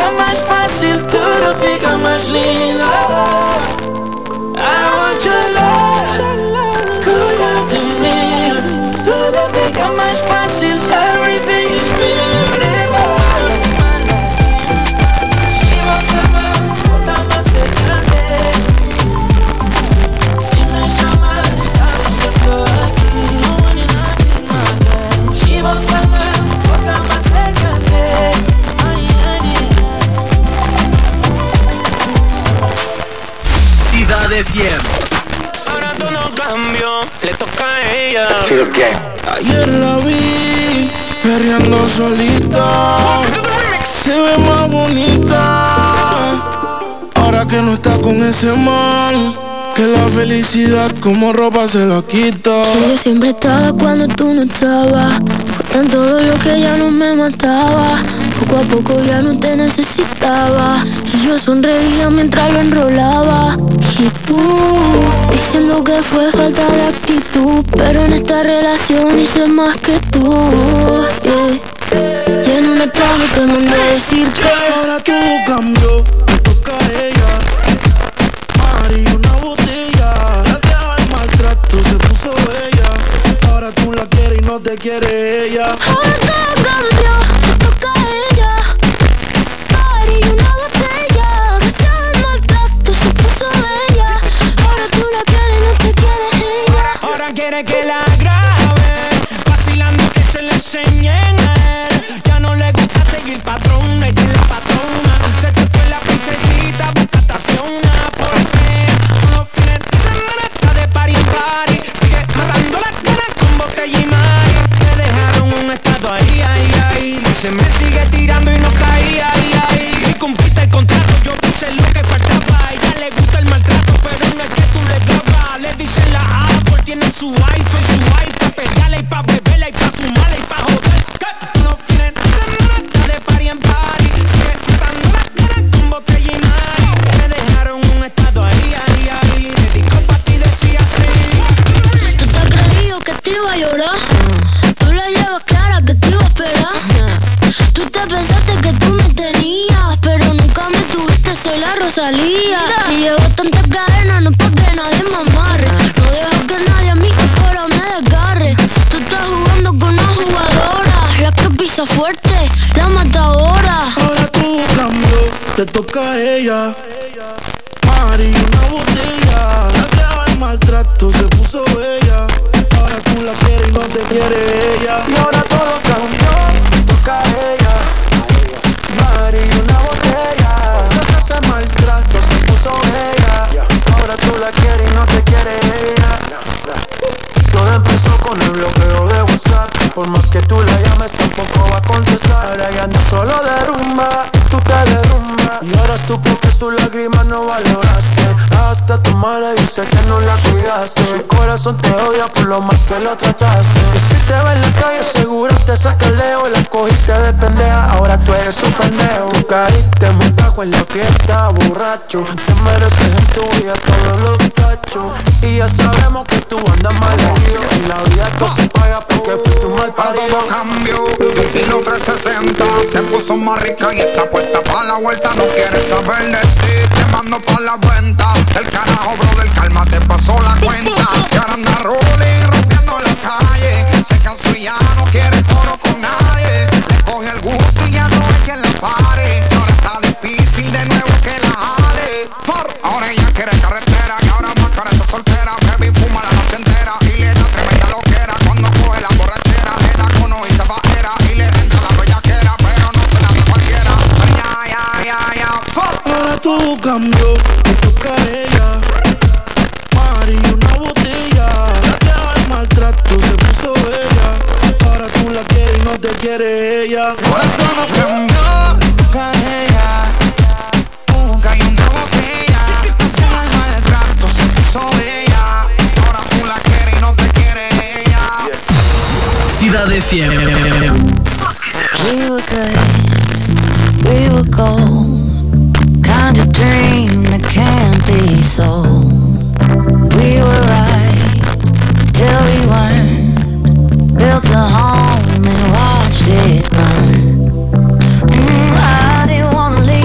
fica mais fácil, tudo fica mais lindo. I want your love, cuida de mim. Tudo fica mais fácil, everything is beautiful. Se você me botar mais grande, se me chamar, sabes que eu estou aqui. Se você me botar mais grande. Cidade F M. Ahora todo cambió, le toca a ella. Ayer la vi perreando solita, se ve más bonita. Ahora que no está con ese man, que la felicidad como ropa se la quita. Que yo siempre estaba cuando tú no estabas. Fue tan todo lo que ya no me mataba. Poco a poco ya no te necesitaba. Y yo sonreía mientras lo enrolaba. Y tú, diciendo que fue falta de actitud. Pero en esta relación hice más que tú, yeah. Y en un estado te mandé a decir que ahora todo cambió, me toca a ella. Mari, una botella, gracias al maltrato se puso bella. Ahora tú la quieres y no te quiere ella. Ahora todo cambió, me toca a ella. Mari, una botella, gracias al maltrato se puso bella. Ahora tú la quieres y no te quiere ella. Ahora quiere que la grabe, vacilando que se le enseñen a él. Ya no le gusta seguir patrón, ella es la patrona. Se te fue la princesita, busca a Fiona. Porque los fines de semana está de party en party. Sigue matando las ganas con botella y mari. Me dejaron un estado ahí, ahí, ahí. Dice me sigue tirando y no caía, ahí, ahí. Y cumpliste el contrato, yo puse lo que faltaba. A ella le gusta el maltrato, pero no es que tú le dabas. Le dicen la Apple, tiene su iPhone, su iPad. Pegarla y pa' beberla y pa' fumarla y pa' joder. Los fines de semana está de party en party. Sigue matando las ganas con botella y mari. Me dejaron un estado ahí, ahí, ahí. Dedicó pa' ti, decía así. Tú te has creído que te iba a llorar. Tú la llevas clara que te iba a esperar. Tú te pensaste que tú me tenías, pero nunca me tuviste, soy la Rosalía. Si llevo tantas cadenas no es pa' que nadie me amarre. No dejo que nadie a mi cola me desgarre. Tú estás jugando con una jugadora, la que pisa fuerte, la matadora. Ahora todo cambió, te toca a ella. Mari, una botella, gracias al maltrato se puso bella. Ahora tú la quieres y no te quiere ella. Y ahora todo cambió, te toca a ella. Mari, una botella, gracias al maltrato se puso bella. Ahora tú la quieres y no te quiere ella. Todo empezó con el bloqueo de WhatsApp. Por más que tú la llames tampoco va a contestar. Ahora ya no solo derrumba, tú te derrumbas. Y ahora tú porque su lágrima no valoraste. Hasta tu madre dice que no la cuidaste. Su corazón te odia por lo mal que lo trataste. Y si te ve en la calle seguro te saca el leo. La cogiste de pendeja, ahora tú eres un pendejo. Tú caíste muy bajo en la fiesta, borracho. Te mereces en tu vida todos los cachos. Y ya sabemos que tú andas mal herido. En la vida todo se paga porque fuiste un mal parido. Todo cambió, Tiro trescientos sesenta se puso más rica y está puesta pa' la vuelta. No quieres saber de ti, te mando pa' la venta. El carajo, brother, calma, te pasó la cuenta. Y ahora anda rolling, rompiendo la calle. Se cansó y ya no quiere coro con nadie. Le coge el gusto y ya no hay quien la pare. Y ahora está difícil de nuevo que la jale. Ahora ella quiere carretera y ahora más cara está soltera. Baby fuma la noche entera y le da tremenda loquera. Cuando coge la borrachera le da cono y se faera. Y le entra la bellaquera pero no se la da cualquiera. Ya, ya, ya, ya, ahora todo cambió, me toca a ella. Mari, una botella, gracias al maltrato se puso bella. Ahora tú la quieres y no te quiere ella. Ahora todo cambió, me toca a ella. Nunca hay una botella, gracias al maltrato se puso bella. Ahora tú la quieres y no te quiere ella. Cidade F M. We were good, we were gold. Kind of dream that can't be sold. We were right till we weren't. Built a home and watched it burn. mm, I didn't wanna leave.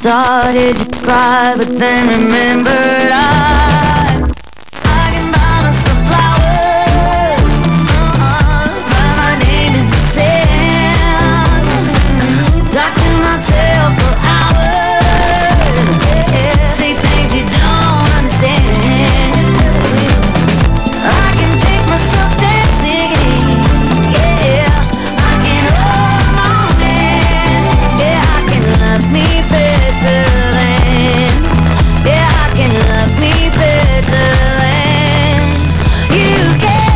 started to cry, but then remembered I, I can buy myself flowers, uh-uh, write my name in the sand, talk to myself for hours, yeah, say things you don't understand. I can take myself dancing, yeah, I can hold my hand, yeah, I can love me better than, yeah, I can love me better than you can.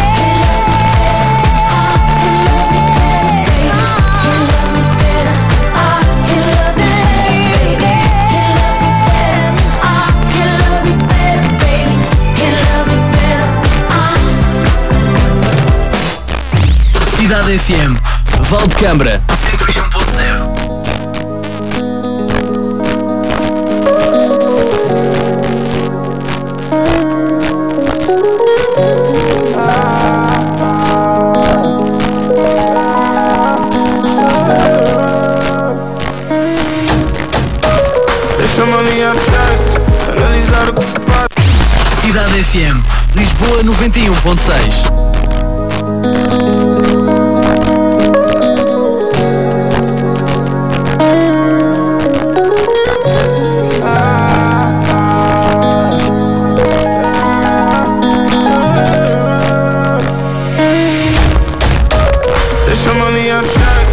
Cidade F M, Val de Câmara, cento e um ponto zero. Deixa-me alinhar os chakras, analisar o que se passa. Cidade F M, Lisboa noventa e um ponto seis. Deixa-me alinhar os chakras.